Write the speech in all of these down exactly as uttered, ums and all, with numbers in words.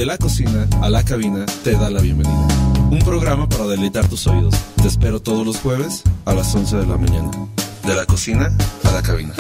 De la cocina a la cabina te da la bienvenida. Un programa para deleitar tus oídos. Te espero todos los jueves a las once de la mañana. De la cocina a la cabina.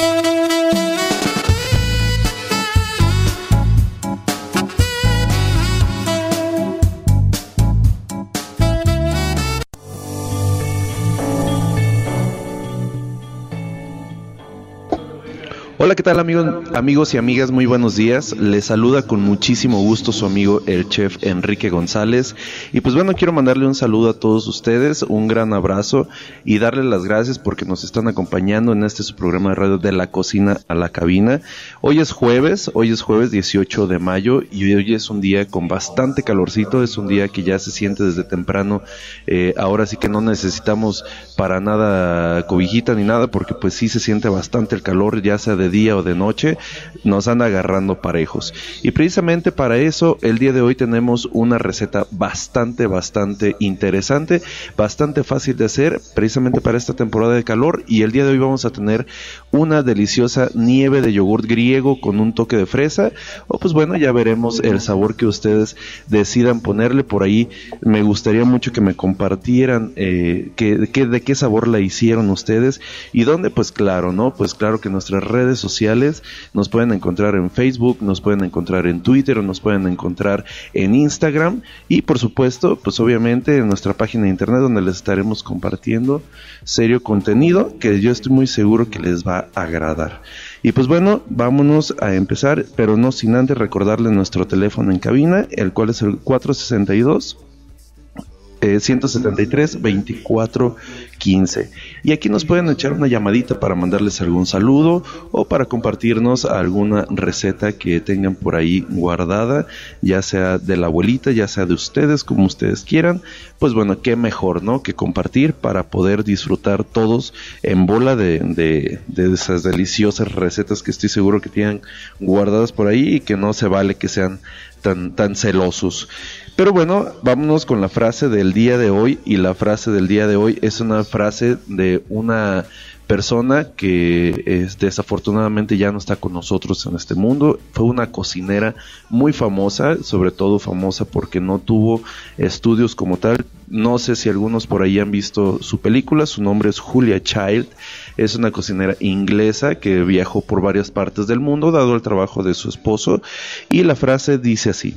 Hola, ¿qué tal amigos, amigos y amigas? Muy buenos días. Les saluda con muchísimo gusto su amigo el chef Enrique González. Y pues bueno, quiero mandarle un saludo a todos ustedes, un gran abrazo y darles las gracias porque nos están acompañando en este su programa de radio De la cocina a la cabina. Hoy es jueves, hoy es jueves dieciocho de mayo y hoy es un día con bastante calorcito, es un día que ya se siente desde temprano. Eh, ahora sí que no necesitamos para nada cobijita ni nada porque pues sí se siente bastante el calor, ya sea de día o de noche, nos anda agarrando parejos. Y precisamente para eso, el día de hoy tenemos una receta bastante, bastante interesante, bastante fácil de hacer, precisamente para esta temporada de calor. Y el día de hoy vamos a tener una deliciosa nieve de yogurt griego con un toque de fresa, o pues bueno, ya veremos el sabor que ustedes decidan ponerle. Por ahí me gustaría mucho que me compartieran eh, que, que, de qué sabor la hicieron ustedes y dónde. Pues claro, ¿no? Pues claro que nuestras redes sociales nos pueden encontrar en Facebook, nos pueden encontrar en Twitter, nos pueden encontrar en Instagram y por supuesto, pues obviamente en nuestra página de internet donde les estaremos compartiendo serio contenido que yo estoy muy seguro que les va a agradar. Y pues bueno, vámonos a empezar, pero no sin antes recordarles nuestro teléfono en cabina, el cual es el cuatro sesenta y dos Eh, ciento setenta y tres, veinticuatro quince. Y aquí nos pueden echar una llamadita para mandarles algún saludo o para compartirnos alguna receta que tengan por ahí guardada, ya sea de la abuelita, ya sea de ustedes, como ustedes quieran. Pues bueno, qué mejor, ¿no?, que compartir para poder disfrutar todos en bola de, de, de esas deliciosas recetas que estoy seguro que tienen guardadas por ahí y que no se vale que sean tan, tan celosos. Pero bueno, vámonos con la frase del día de hoy, y la frase del día de hoy es una frase de una persona que es, desafortunadamente ya no está con nosotros en este mundo. Fue una cocinera muy famosa, sobre todo famosa porque no tuvo estudios como tal. No sé si algunos por ahí han visto su película, su nombre es Julia Child. Es una cocinera inglesa que viajó por varias partes del mundo dado el trabajo de su esposo, y la frase dice así: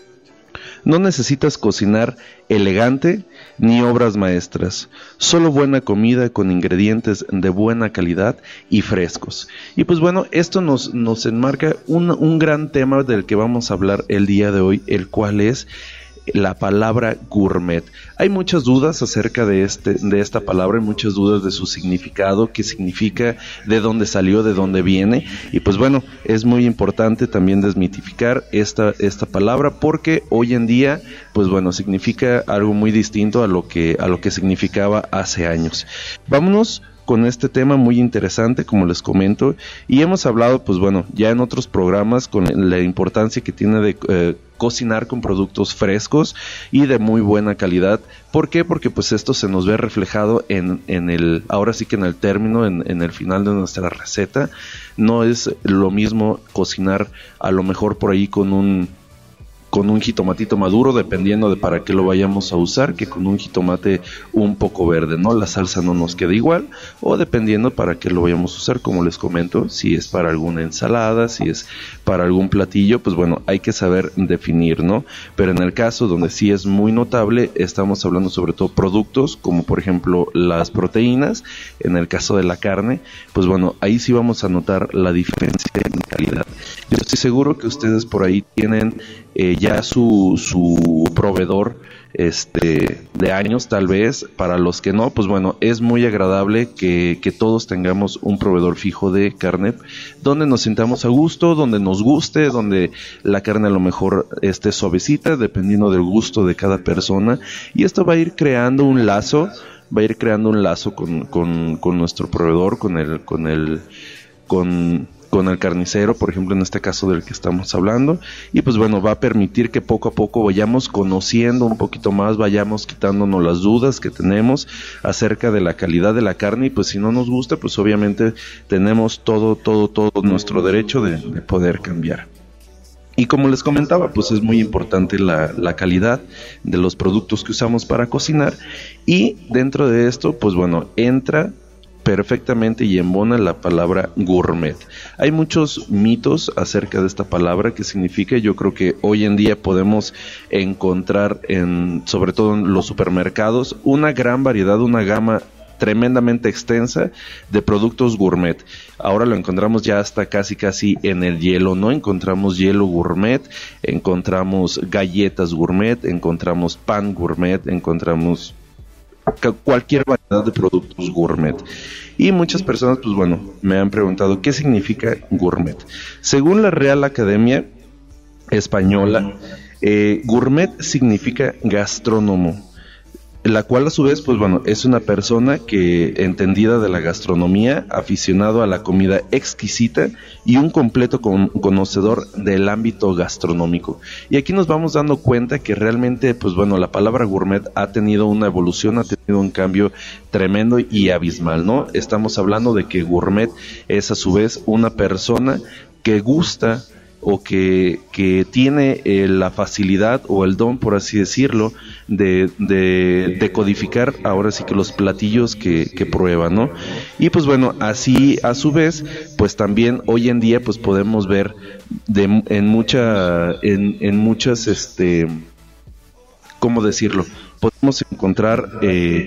no necesitas cocinar elegante ni obras maestras, solo buena comida con ingredientes de buena calidad y frescos. Y pues bueno, esto nos, nos enmarca un, un gran tema del que vamos a hablar el día de hoy, el cual es la palabra gourmet. Hay muchas dudas acerca de este de esta palabra, hay muchas dudas de su significado, qué significa, de dónde salió, de dónde viene. Y pues bueno, es muy importante también desmitificar esta esta palabra porque hoy en día, pues bueno, significa algo muy distinto a lo que a lo que significaba hace años. Vámonos con este tema muy interesante, como les comento, y hemos hablado, pues bueno, ya en otros programas con la importancia que tiene de eh, cocinar con productos frescos y de muy buena calidad. ¿Por qué? Porque pues esto se nos ve reflejado en, en el, ahora sí que en el término, en, en el final de nuestra receta. No es lo mismo cocinar a lo mejor por ahí con un con un jitomatito maduro, dependiendo de para qué lo vayamos a usar, que con un jitomate un poco verde, ¿no? La salsa no nos queda igual, o dependiendo para qué lo vayamos a usar, como les comento, si es para alguna ensalada, si es para algún platillo, pues bueno, hay que saber definir, ¿no? Pero en el caso donde sí es muy notable, estamos hablando sobre todo productos, como por ejemplo las proteínas. En el caso de la carne, pues bueno, ahí sí vamos a notar la diferencia en calidad. Yo estoy seguro que ustedes por ahí tienen eh, ya su, su proveedor este de años, tal vez. Para los que no, pues bueno, es muy agradable que, que todos tengamos un proveedor fijo de carne donde nos sintamos a gusto, donde nos guste, donde la carne a lo mejor esté suavecita, dependiendo del gusto de cada persona, y esto va a ir creando un lazo, va a ir creando un lazo con, con, con nuestro proveedor, con el, con el, con con el carnicero, por ejemplo, en este caso del que estamos hablando, y pues bueno, va a permitir que poco a poco vayamos conociendo un poquito más, vayamos quitándonos las dudas que tenemos acerca de la calidad de la carne, y pues si no nos gusta, pues obviamente tenemos todo, todo, todo nuestro derecho de, de poder cambiar. Y como les comentaba, pues es muy importante la, la calidad de los productos que usamos para cocinar, y dentro de esto, pues bueno, entra perfectamente y embona la palabra gourmet. Hay muchos mitos acerca de esta palabra, que significa, yo creo que hoy en día podemos encontrar en, sobre todo en los supermercados, una gran variedad, una gama tremendamente extensa de productos gourmet. Ahora lo encontramos ya hasta casi casi en el hielo, ¿no? Encontramos hielo gourmet, encontramos galletas gourmet, encontramos pan gourmet, encontramos cualquier variedad de productos gourmet. Y muchas personas, pues bueno, me han preguntado ¿qué significa gourmet? Según la Real Academia Española, eh, gourmet significa gastrónomo, la cual a su vez, pues bueno, es una persona que, entendida de la gastronomía, aficionado a la comida exquisita y un completo con, conocedor del ámbito gastronómico. Y aquí nos vamos dando cuenta que realmente, pues bueno, la palabra gourmet ha tenido una evolución, ha tenido un cambio tremendo y abismal, ¿no? Estamos hablando de que gourmet es a su vez una persona que gusta o que, que tiene eh, la facilidad o el don, por así decirlo, de, de, de codificar ahora sí que los platillos que, que prueba, ¿no? Y pues bueno, así a su vez, pues también hoy en día pues podemos ver de, en mucha, en, en muchas, este, ¿cómo decirlo? Podemos encontrar eh,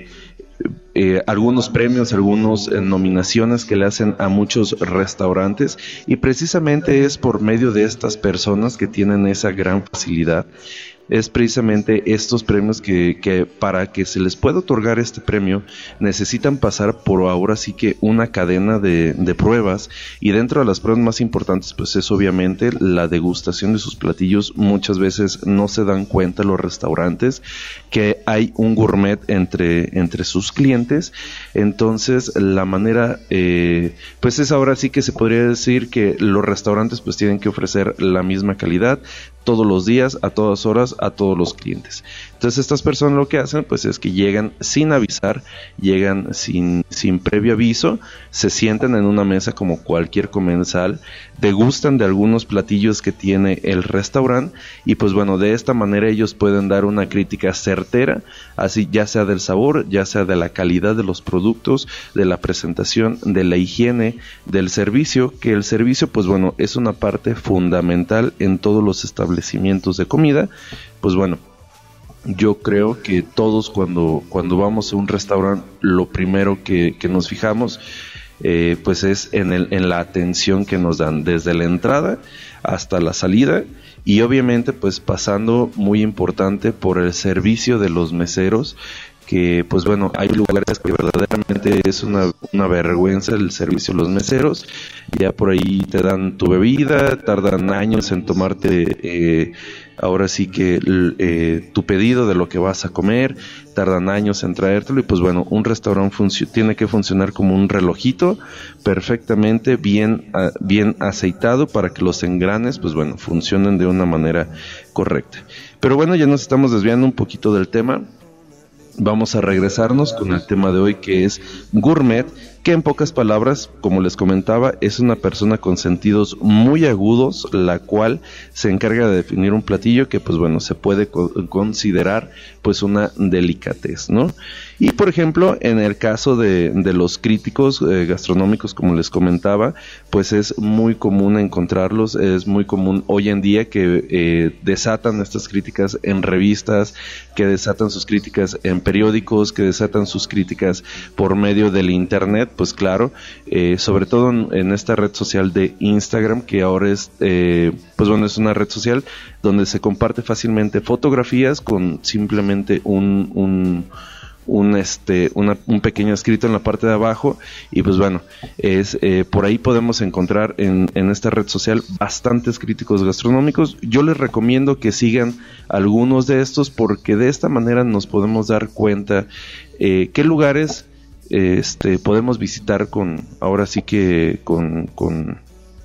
Eh, algunos premios, algunas eh, nominaciones que le hacen a muchos restaurantes, y precisamente es por medio de estas personas que tienen esa gran facilidad, es precisamente estos premios que, que para que se les pueda otorgar este premio necesitan pasar por ahora sí que una cadena de, de pruebas, y dentro de las pruebas más importantes pues es obviamente la degustación de sus platillos. Muchas veces no se dan cuenta los restaurantes que hay un gourmet entre, entre sus clientes. Entonces la manera eh, pues es ahora sí que se podría decir que los restaurantes pues tienen que ofrecer la misma calidad todos los días, a todas horas, a todos los clientes. Entonces estas personas lo que hacen pues es que llegan sin avisar, llegan sin, sin previo aviso, se sientan en una mesa como cualquier comensal, degustan de algunos platillos que tiene el restaurante, y pues bueno, de esta manera ellos pueden dar una crítica certera, así ya sea del sabor, ya sea de la calidad de los productos, de la presentación, de la higiene, del servicio, que el servicio pues bueno es una parte fundamental en todos los establecimientos de comida. Pues bueno, yo creo que todos cuando, cuando vamos a un restaurante, lo primero que, que nos fijamos eh, pues es en, el, en la atención que nos dan desde la entrada hasta la salida, y obviamente pues pasando muy importante por el servicio de los meseros, que pues bueno, hay lugares que verdaderamente es una, una vergüenza el servicio de los meseros. Ya por ahí te dan tu bebida, tardan años en tomarte eh, ahora sí que eh, tu pedido de lo que vas a comer, tardan años en traértelo, y pues bueno, un restaurante func- tiene que funcionar como un relojito, perfectamente bien, uh, bien aceitado, para que los engranes pues bueno funcionen de una manera correcta. Pero bueno, ya nos estamos desviando un poquito del tema. Vamos a regresarnos con el tema de hoy, que es gourmet, que en pocas palabras, como les comentaba, es una persona con sentidos muy agudos, la cual se encarga de definir un platillo que pues bueno se puede co- considerar pues una delicatez, ¿no? Y por ejemplo, en el caso de, de los críticos eh, gastronómicos, como les comentaba, pues es muy común encontrarlos, es muy común hoy en día que eh, desatan estas críticas en revistas, que desatan sus críticas en periódicos, que desatan sus críticas por medio del internet, pues claro, eh, sobre todo en, en esta red social de Instagram, que ahora es, eh, pues bueno, es una red social donde se comparte fácilmente fotografías con simplemente un... un un este una, un pequeño escrito en la parte de abajo, y pues bueno, es eh, por ahí podemos encontrar en, en esta red social bastantes críticos gastronómicos. Yo les recomiendo que sigan algunos de estos, porque de esta manera nos podemos dar cuenta eh, qué lugares eh, este podemos visitar con ahora sí que con con,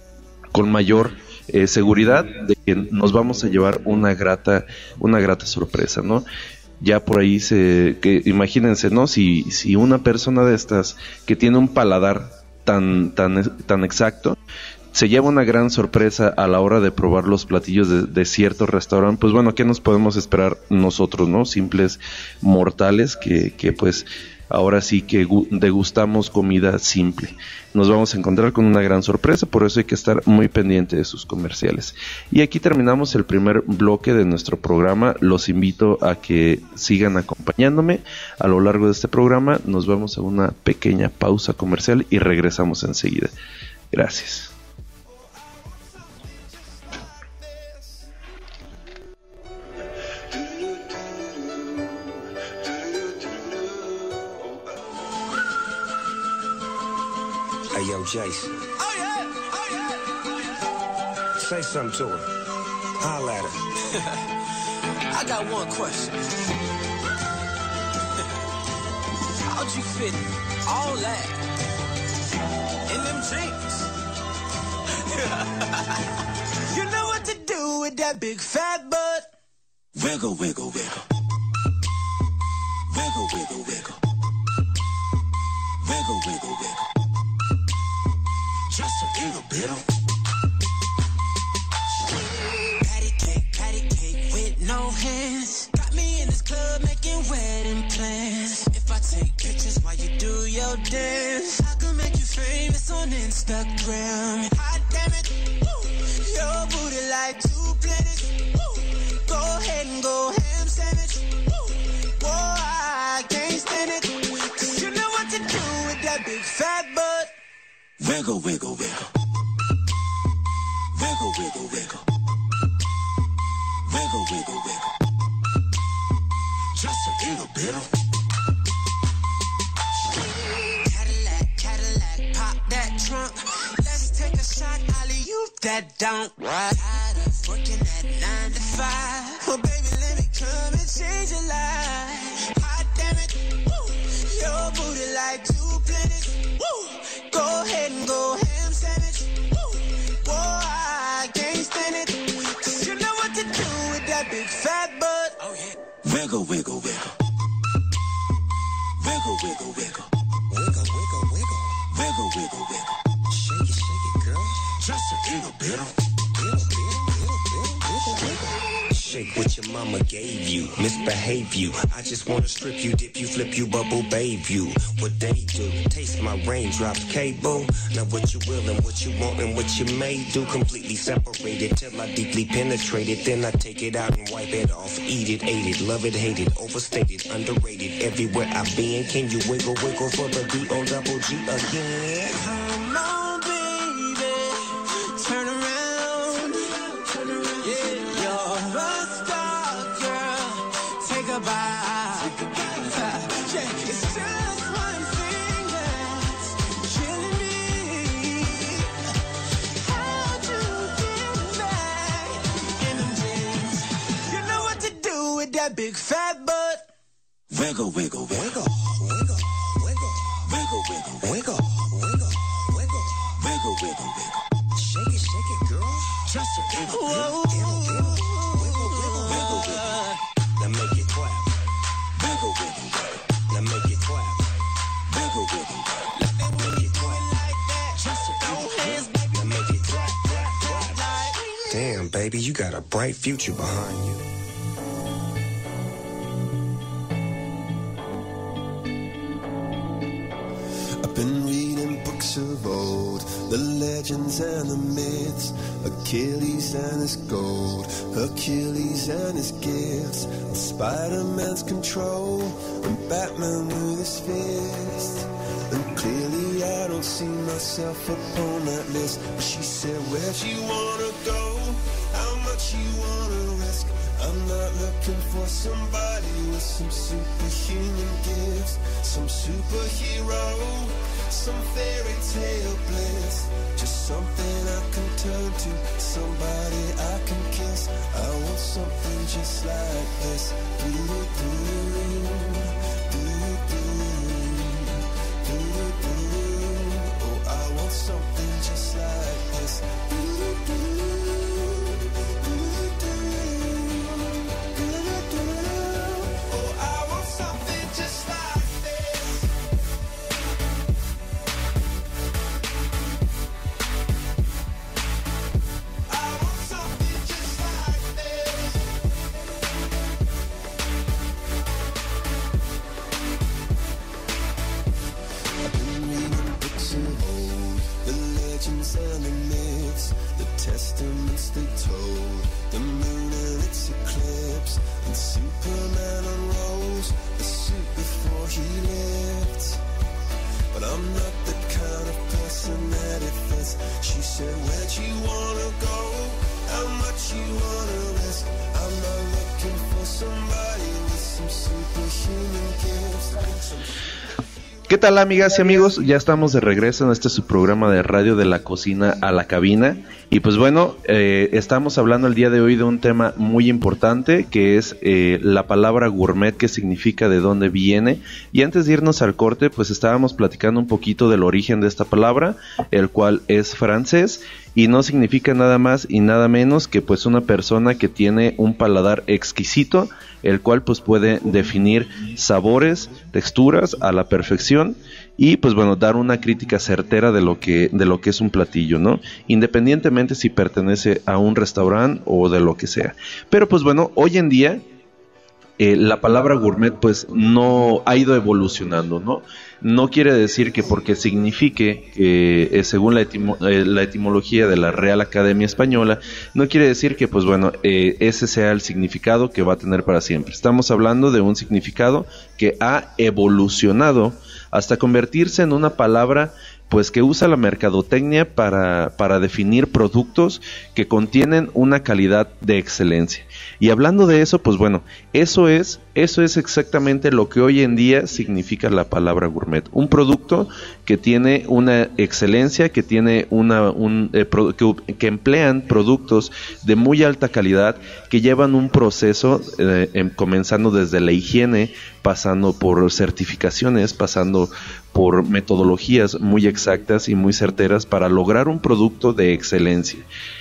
con mayor eh, seguridad de que nos vamos a llevar una grata una grata sorpresa, ¿no? Ya por ahí se, que imagínense, ¿no? Si, si una persona de estas que tiene un paladar tan, tan, tan exacto, se lleva una gran sorpresa a la hora de probar los platillos de, de cierto restaurante, pues bueno, ¿qué nos podemos esperar nosotros, no? Simples mortales que, que pues ahora sí que degustamos comida simple. Nos vamos a encontrar con una gran sorpresa, por eso hay que estar muy pendiente de sus comerciales. Y aquí terminamos el primer bloque de nuestro programa. Los invito a que sigan acompañándome a lo largo de este programa. Nos vamos a una pequeña pausa comercial y regresamos enseguida. Gracias. Hey, yo, Jason. Oh, yeah. Oh, yeah. Oh, yeah. Say something to her. Holla at her. I got one question. How'd you fit all that in them jeans? You know what to do with that big fat butt. Wiggle, wiggle, wiggle. Wiggle, wiggle, wiggle. Wiggle, wiggle, wiggle. Just a little bit of patty cake, patty cake with no hands. Got me in this club making wedding plans. If I take pictures while you do your dance, I could make you famous on Instagram. Hot damn it, woo. Your booty like two planets. Woo. Go ahead and go ham sandwich. Woo. Boy, I can't stand it. Cause you know what to do with that big fat butt. wiggle, wiggle, wiggle. Wiggle, wiggle, wiggle. Wiggle, wiggle, wiggle. Just a little bit of Cadillac, Cadillac, pop that trunk. Let's take a shot, alley-oop that don't. Tired of working at nine to five. Well, baby, let me come and change your life. Hot damn it, woo. Your booty like two planets. Woo. Go ahead and go ham sandwich. Woo. Boy, I can't stand it. Cause you know what to do with that big fat butt. Oh, yeah. wiggle, wiggle, wiggle. Wiggle, wiggle, wiggle. Wiggle, wiggle, wiggle. Wiggle, wiggle, wiggle. Shake it, shake it, girl. Just a little bit of Wiggle, wiggle, wiggle, wiggle, wiggle. shake what your mama gave you, misbehave you. I just wanna strip you, dip you, flip you, bubble babe you. What they do, taste my raindrops cable. Now what you will and what you want and what you may do, completely separated till I deeply penetrate it. Then I take it out and wipe it off, eat it, ate it, love it, hate it, overstated, underrated. Everywhere I've been, can you wiggle, wiggle for the D O double G again? Come on, baby, turn around. Yeah, you're a star, girl. Take a bow. Yeah, it's just one thing that's killing me. How'd you get back in them jeans? You know what to do with that big fat butt. Wiggle, wiggle, wiggle. Wiggle, wiggle, Wiggle, wiggle, wiggle. wiggle, wiggle, wiggle. Wiggle, wiggle, wiggle. Shake it, shake it, girl. Just a little bit. Whoa. Wiggle, wiggle. Now make it clap. Wiggle, wiggle, wiggle. Now make it clap. Wiggle, wiggle, wiggle. Now make it clap. Just a little bit. Now make it clap, clap, clap. Damn, baby, you got a bright future behind you. I've been reading books of old, the legends and the myths, Achilles and his gold, Hercules and his gifts, Spider-Man's control, and Batman with his fist. And clearly I don't see myself upon that list. But she said, where'd you wanna go? How much you wanna risk? I'm not looking for somebody with some superhuman gifts, some superhero, some fairy tale bliss. Just something I can turn to, somebody I can kiss. I want something just like this. Do-do-do, do-do-do, do-do-do. Oh, I want something just like this. Do-do-do. testaments they told, the moon and its eclipse, and Superman unrolls the suit before he lived. But I'm not the kind of person that it fits. She said, where'd you wanna go? How much you wanna risk? I'm not looking for somebody with some superhuman gifts. ¿Qué tal, amigas y amigos? Ya estamos de regreso en este su programa de radio de la cocina a la cabina. Y pues bueno, eh, estamos hablando el día de hoy de un tema muy importante, que es eh, la palabra gourmet, qué significa, de dónde viene. Y antes de irnos al corte, pues estábamos platicando un poquito del origen de esta palabra, el cual es francés y no significa nada más y nada menos que pues una persona que tiene un paladar exquisito, el cual pues puede definir sabores, texturas a la perfección y pues bueno, dar una crítica certera de lo que de lo que es un platillo, ¿no? Independientemente si pertenece a un restaurante o de lo que sea. Pero pues bueno, hoy en día eh, la palabra gourmet pues no ha ido evolucionando, ¿no? No quiere decir que porque signifique, eh, eh, según la, etimo, eh, la etimología de la Real Academia Española, no quiere decir que, pues bueno, eh, ese sea el significado que va a tener para siempre. Estamos hablando de un significado que ha evolucionado hasta convertirse en una palabra, pues que usa la mercadotecnia para, para definir productos que contienen una calidad de excelencia. Y hablando de eso, pues bueno, eso es, eso es exactamente lo que hoy en día significa la palabra gourmet. Un producto que tiene una excelencia, que tiene una, un, eh, pro, que, que emplean productos de muy alta calidad, que llevan un proceso, eh, eh, comenzando desde la higiene, pasando por certificaciones, pasando por metodologías muy exactas y muy certeras para lograr un producto de excelencia.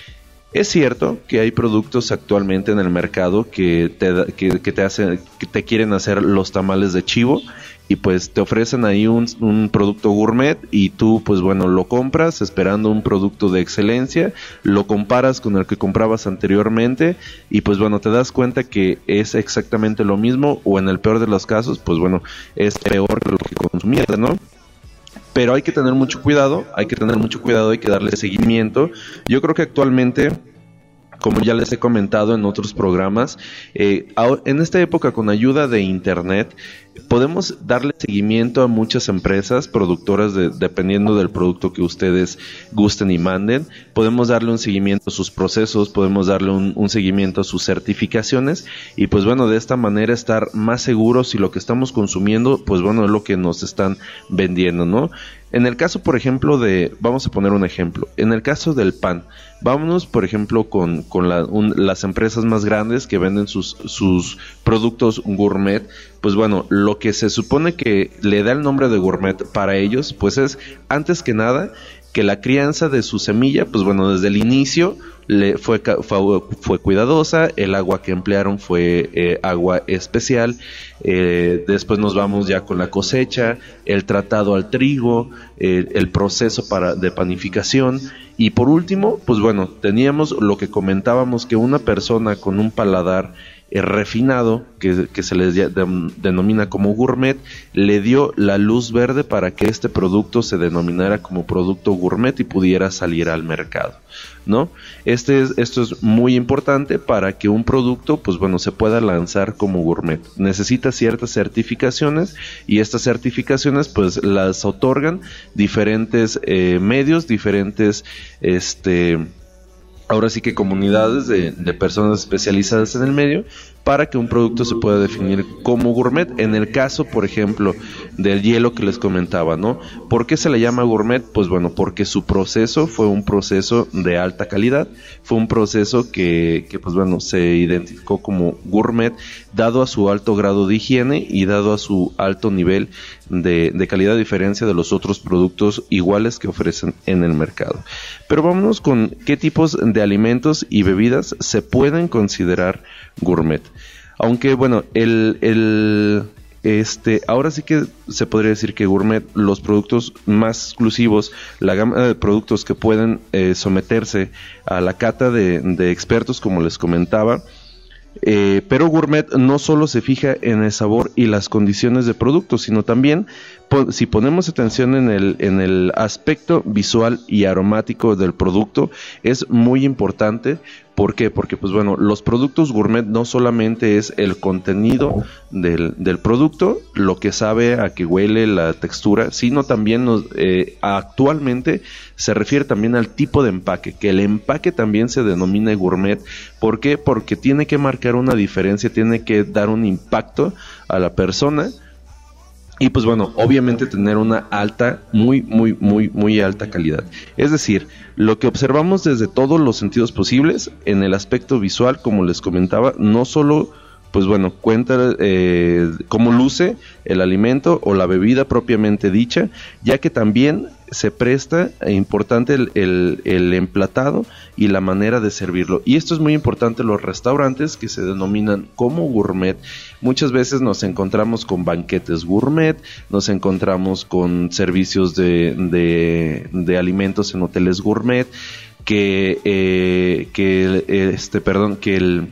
Es cierto que hay productos actualmente en el mercado que te, que, que te hacen, que te quieren hacer los tamales de chivo y pues te ofrecen ahí un, un producto gourmet y tú pues bueno lo compras esperando un producto de excelencia, lo comparas con el que comprabas anteriormente y pues bueno te das cuenta que es exactamente lo mismo o en el peor de los casos pues bueno es peor que lo que consumías, ¿no? Pero hay que tener mucho cuidado, hay que tener mucho cuidado, hay que darle seguimiento. Yo creo que actualmente, como ya les he comentado en otros programas, eh, en esta época con ayuda de internet podemos darle seguimiento a muchas empresas productoras de, dependiendo del producto que ustedes gusten y manden. Podemos darle un seguimiento a sus procesos, podemos darle un, un seguimiento a sus certificaciones y pues bueno, de esta manera estar más seguros si lo que estamos consumiendo, pues bueno, es lo que nos están vendiendo, ¿no? En el caso, por ejemplo, de, vamos a poner un ejemplo, en el caso del pan, vámonos, por ejemplo, con, con la, un, las empresas más grandes que venden sus, sus productos gourmet, pues bueno, lo que se supone que le da el nombre de gourmet para ellos, pues es, antes que nada, que la crianza de su semilla, pues bueno, desde el inicio le fue, fue, fue cuidadosa, el agua que emplearon fue eh, agua especial, eh, después nos vamos ya con la cosecha, el tratado al trigo, eh, el proceso para, de panificación, y por último, pues bueno, teníamos lo que comentábamos, que una persona con un paladar eh, refinado, que, que se les de, denomina como gourmet, le dio la luz verde para que este producto se denominara como producto gourmet y pudiera salir al mercado, ¿no? Este es, esto es muy importante para que un producto, pues bueno, se pueda lanzar como gourmet. Necesita ciertas certificaciones y estas certificaciones, pues las otorgan diferentes eh, medios, diferentes, este... ahora sí que comunidades de, de personas especializadas en el medio para que un producto se pueda definir como gourmet. En el caso, por ejemplo, del hielo que les comentaba, ¿no? ¿Por qué se le llama gourmet? Pues bueno, porque su proceso fue un proceso de alta calidad, fue un proceso que, que pues bueno, se identificó como gourmet dado a su alto grado de higiene y dado a su alto nivel de, de calidad, a diferencia de los otros productos iguales que ofrecen en el mercado. Pero vámonos con qué tipos de alimentos y bebidas se pueden considerar gourmet. Aunque bueno, el, el este ahora sí que se podría decir que gourmet, los productos más exclusivos, la gama de productos que pueden eh, someterse a la cata de, de expertos, como les comentaba, Eh, pero gourmet no solo se fija en el sabor y las condiciones de producto, sino también po- si ponemos atención en el, en el aspecto visual y aromático del producto, es muy importante. ¿Por qué? Porque pues bueno, los productos gourmet no solamente es el contenido del, del producto, lo que sabe, a qué huele, la textura, sino también nos, eh, actualmente se refiere también al tipo de empaque, que el empaque también se denomina gourmet. ¿Por qué? Porque tiene que marcar una diferencia, tiene que dar un impacto a la persona. Y pues bueno, obviamente tener una alta, muy, muy, muy, muy alta calidad. Es decir, lo que observamos desde todos los sentidos posibles, en el aspecto visual, como les comentaba, no solo, pues bueno, cuenta eh, cómo luce el alimento o la bebida propiamente dicha, ya que también se presta e importante el, el, el emplatado y la manera de servirlo. Y esto es muy importante en los restaurantes que se denominan como gourmet. Muchas veces nos encontramos con banquetes gourmet, nos encontramos con servicios de, de, de alimentos en hoteles gourmet, que, eh, que este, perdón, que el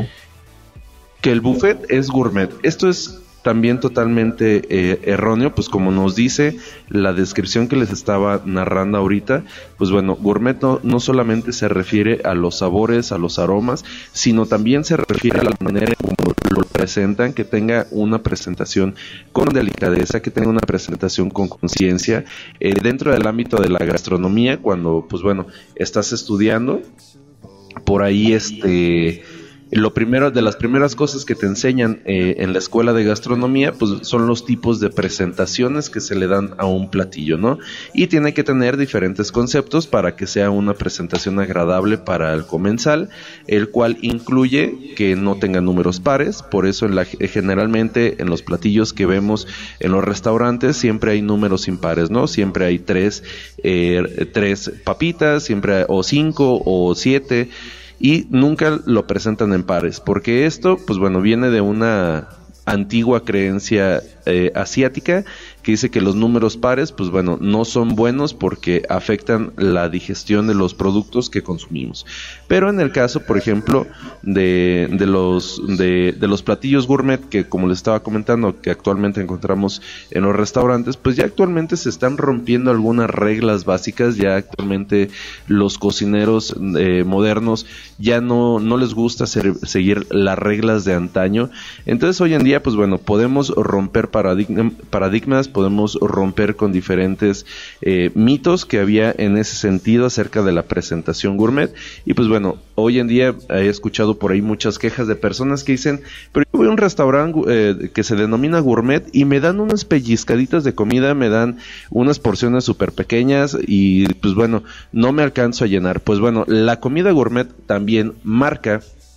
que el buffet es gourmet. Esto es también totalmente eh, erróneo, pues como nos dice la descripción que les estaba narrando ahorita, pues bueno, gourmet no, no solamente se refiere a los sabores, a los aromas, sino también se refiere a la manera en cómo lo presentan, que tenga una presentación con delicadeza, que tenga una presentación con conciencia, eh, dentro del ámbito de la gastronomía, cuando pues bueno, estás estudiando, por ahí este... Lo primero, de las primeras cosas que te enseñan eh, en la escuela de gastronomía, pues son los tipos de presentaciones que se le dan a un platillo, ¿no? Y tiene que tener diferentes conceptos para que sea una presentación agradable para el comensal, el cual incluye que no tenga números pares. Por eso en la, generalmente en los platillos que vemos en los restaurantes siempre hay números impares, ¿no? Siempre hay tres, eh, tres papitas, siempre hay, o cinco o siete, y nunca lo presentan en pares, porque esto, pues bueno, viene de una antigua creencia eh, asiática que dice que los números pares, pues bueno, no son buenos porque afectan la digestión de los productos que consumimos. Pero en el caso, por ejemplo, de, de los de, de los platillos gourmet, que como les estaba comentando, que actualmente encontramos en los restaurantes, pues ya actualmente se están rompiendo algunas reglas básicas. Ya actualmente los cocineros eh, modernos ya no, no les gusta ser, seguir las reglas de antaño. Entonces hoy en día, pues bueno, podemos romper paradigma, paradigmas, podemos romper con diferentes eh, mitos que había en ese sentido acerca de la presentación gourmet. Y pues bueno, hoy en día he escuchado por ahí muchas quejas de personas que dicen, pero yo voy a un restaurante eh, que se denomina gourmet y me dan unas pellizcaditas de comida, me dan unas porciones súper pequeñas y pues bueno, no me alcanzo a llenar. Pues bueno, la comida gourmet también marca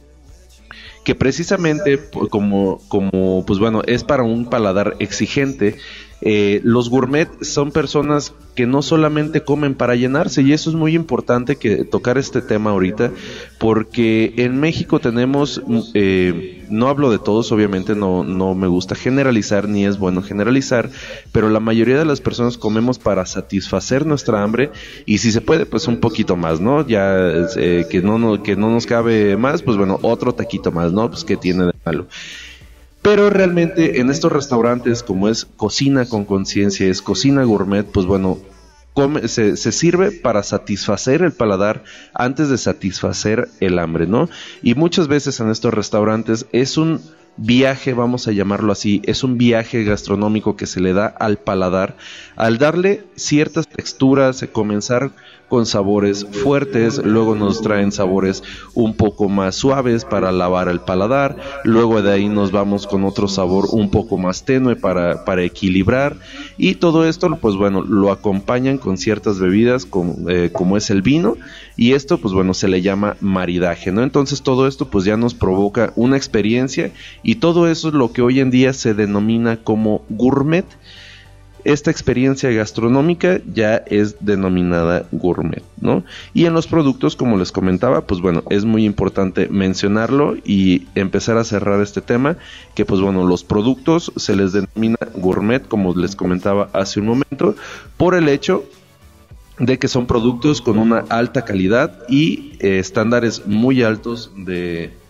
que precisamente como, como pues bueno, es para un paladar exigente. Eh, los gourmet son personas que no solamente comen para llenarse, y eso es muy importante que tocar este tema ahorita, porque en México tenemos, eh, no hablo de todos, obviamente no, no me gusta generalizar, ni es bueno generalizar, pero la mayoría de las personas comemos para satisfacer nuestra hambre, y si se puede, pues un poquito más, ¿no? Ya eh, que no, no, que no nos cabe más, pues bueno, otro taquito más, ¿no? Pues ¿qué tiene de malo? Pero realmente en estos restaurantes, como es cocina con conciencia, es cocina gourmet, pues bueno, come, se, se sirve para satisfacer el paladar antes de satisfacer el hambre, ¿no? Y muchas veces en estos restaurantes es un viaje, vamos a llamarlo así, es un viaje gastronómico que se le da al paladar, al darle ciertas texturas, comenzar con sabores fuertes, luego nos traen sabores un poco más suaves para lavar el paladar, luego de ahí nos vamos con otro sabor un poco más tenue para, para equilibrar, y todo esto pues bueno, lo acompañan con ciertas bebidas con, eh, como es el vino, y esto pues bueno, se le llama maridaje, ¿no? Entonces todo esto pues ya nos provoca una experiencia, y todo eso es lo que hoy en día se denomina como gourmet. Esta experiencia gastronómica ya es denominada gourmet, ¿no? Y en los productos, como les comentaba, pues bueno, es muy importante mencionarlo y empezar a cerrar este tema, que pues bueno, los productos se les denomina gourmet, como les comentaba hace un momento, por el hecho de que son productos con una alta calidad y eh, estándares muy altos de,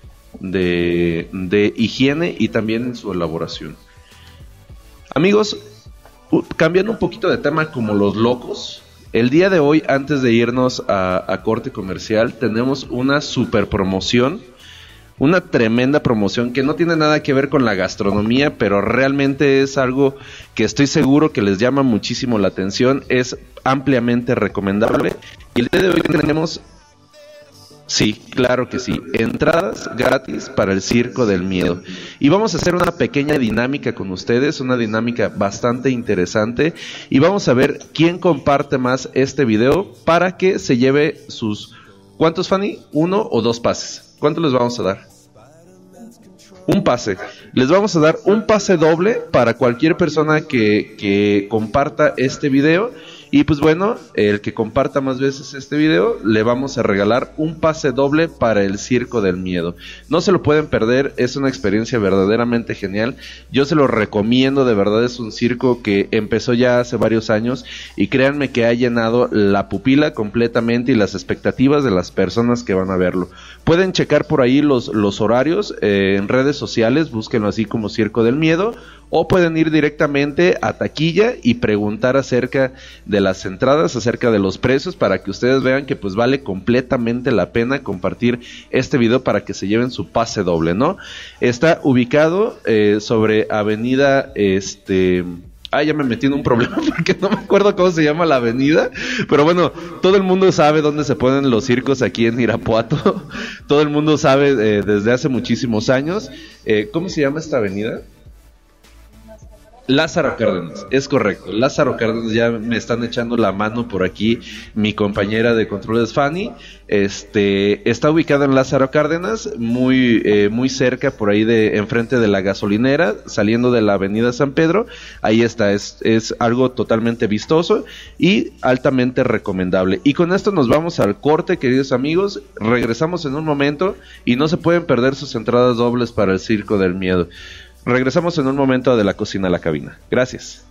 de, de higiene y también en su elaboración. Amigos, cambiando un poquito de tema como los locos, el día de hoy, antes de irnos a, a corte comercial, tenemos una super promoción, una tremenda promoción que no tiene nada que ver con la gastronomía, pero realmente es algo que estoy seguro que les llama muchísimo la atención, es ampliamente recomendable. Y el día de hoy tenemos, sí, claro que sí, entradas gratis para el Circo del Miedo. Y vamos a hacer una pequeña dinámica con ustedes, una dinámica bastante interesante. Y vamos a ver quién comparte más este video para que se lleve sus... ¿Cuántos, Fanny? ¿Uno o dos pases? ¿Cuánto les vamos a dar? Un pase. Les vamos a dar un pase doble para cualquier persona que, que comparta este video. Y pues bueno, el que comparta más veces este video, le vamos a regalar un pase doble para el Circo del Miedo. No se lo pueden perder, es una experiencia verdaderamente genial. Yo se lo recomiendo, de verdad es un circo que empezó ya hace varios años y créanme que ha llenado la pupila completamente y las expectativas de las personas que van a verlo. Pueden checar por ahí los, los horarios eh, en redes sociales, búsquenlo así como Circo del Miedo, o pueden ir directamente a taquilla y preguntar acerca de las entradas, acerca de los precios, para que ustedes vean que pues vale completamente la pena compartir este video para que se lleven su pase doble, ¿no? Está ubicado eh, sobre avenida, este... Ah, ya me metí en un problema porque no me acuerdo cómo se llama la avenida, pero bueno, todo el mundo sabe dónde se ponen los circos aquí en Irapuato, todo el mundo sabe eh, desde hace muchísimos años. Eh, ¿Cómo se llama esta avenida? Lázaro Cárdenas, es correcto, Lázaro Cárdenas, ya me están echando la mano por aquí mi compañera de controles Fanny. Este, está ubicada en Lázaro Cárdenas, muy eh, muy cerca por ahí de enfrente de la gasolinera, saliendo de la avenida San Pedro. Ahí está, es, es algo totalmente vistoso y altamente recomendable. Y con esto nos vamos al corte, queridos amigos, regresamos en un momento y no se pueden perder sus entradas dobles para el Circo del Miedo. Regresamos en un momento de la cocina a la cabina. Gracias.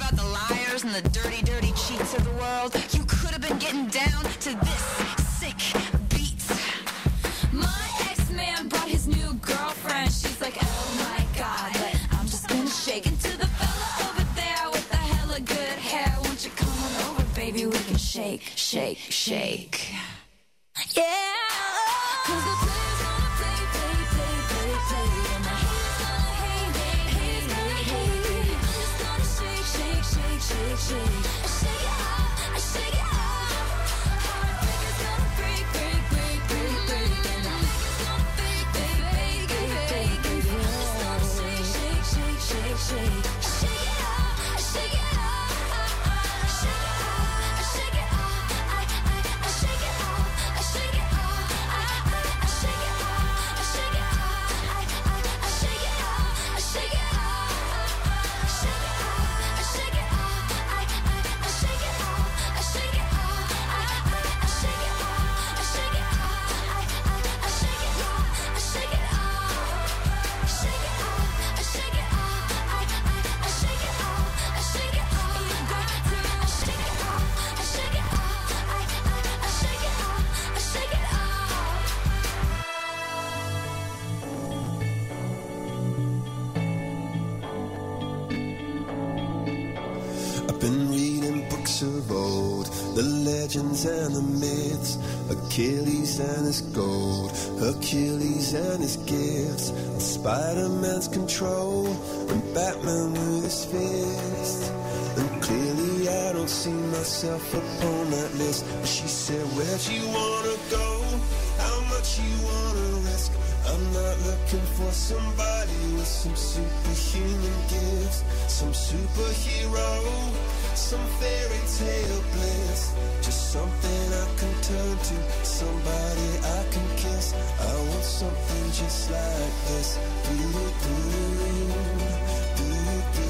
The dirty, dirty cheats of the world. You could have been getting down to this sick shake, shake, shake. Yeah. 'Cause the players gonna play, play, play, play, play. And the haters gonna hate, hate, hate, hate, hate. I'm just gonna shake, shake, shake, shake, shake. I shake it off, I shake it off. Heartbreakers gonna break, break, break, break, break. And the haters gonna fake, fake, fake, fake, fake, fake. I'm just gonna shake, shake, shake, shake, shake. I shake it off, I shake it off. I shake it off, I shake it off. I, I, I shake it off, I shake it off. I, I, I shake it off, I shake it off. I, I, I shake it off, I shake it off. I shake it off, I shake it off. I, I, I shake it off, I shake it off. I, I, I shake it off, I shake it off. I, I, I shake it off, I shake it off. Shake it off, I shake it off. I, I, I shake it off, I shake it off. You got to, I shake it off, I shake it off. I, I, I shake it off, I shake it off. I've been reading books of old, the legends and the myths, Achilles and his gold, Hercules and his gifts, Spider-Man's control, and Batman with his fist. And clearly I don't see myself upon that list. But she said, where'd you wanna go? How much you wanna risk? I'm not looking for somebody with some superhuman gifts, some superhero, some fairy tale bliss. Just something I can turn to, somebody I can kiss. I want something just like this. Do-do-do, do-do-do,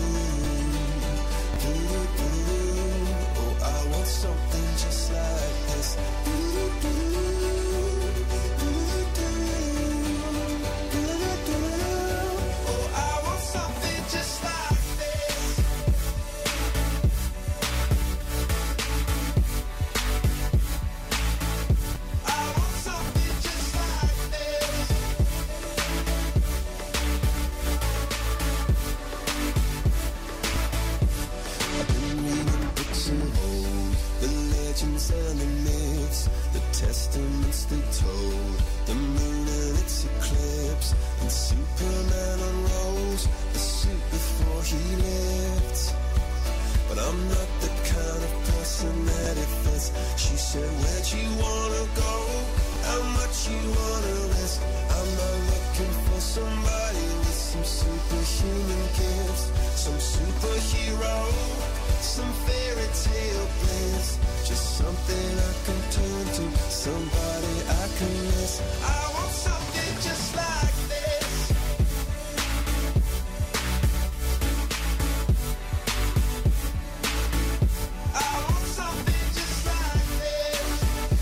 do-do-do. Oh, I want something just like this. Do-do-do, do-do-do, do-do-do. Oh, I want something just like this. I want something just like this. I've been reading books of old, the legends and the myths, the testaments they told, the moon and its eclipse, and Superman unrolls the suit before he lived. But I'm not the kind of person that it fits. She said, where'd you wanna go? How much you wanna risk? I'm not looking for somebody with some superhuman gifts, some superhero, some fairy tale bliss. Just something I can turn to, somebody I can miss. I want something just like this. I want something just like this.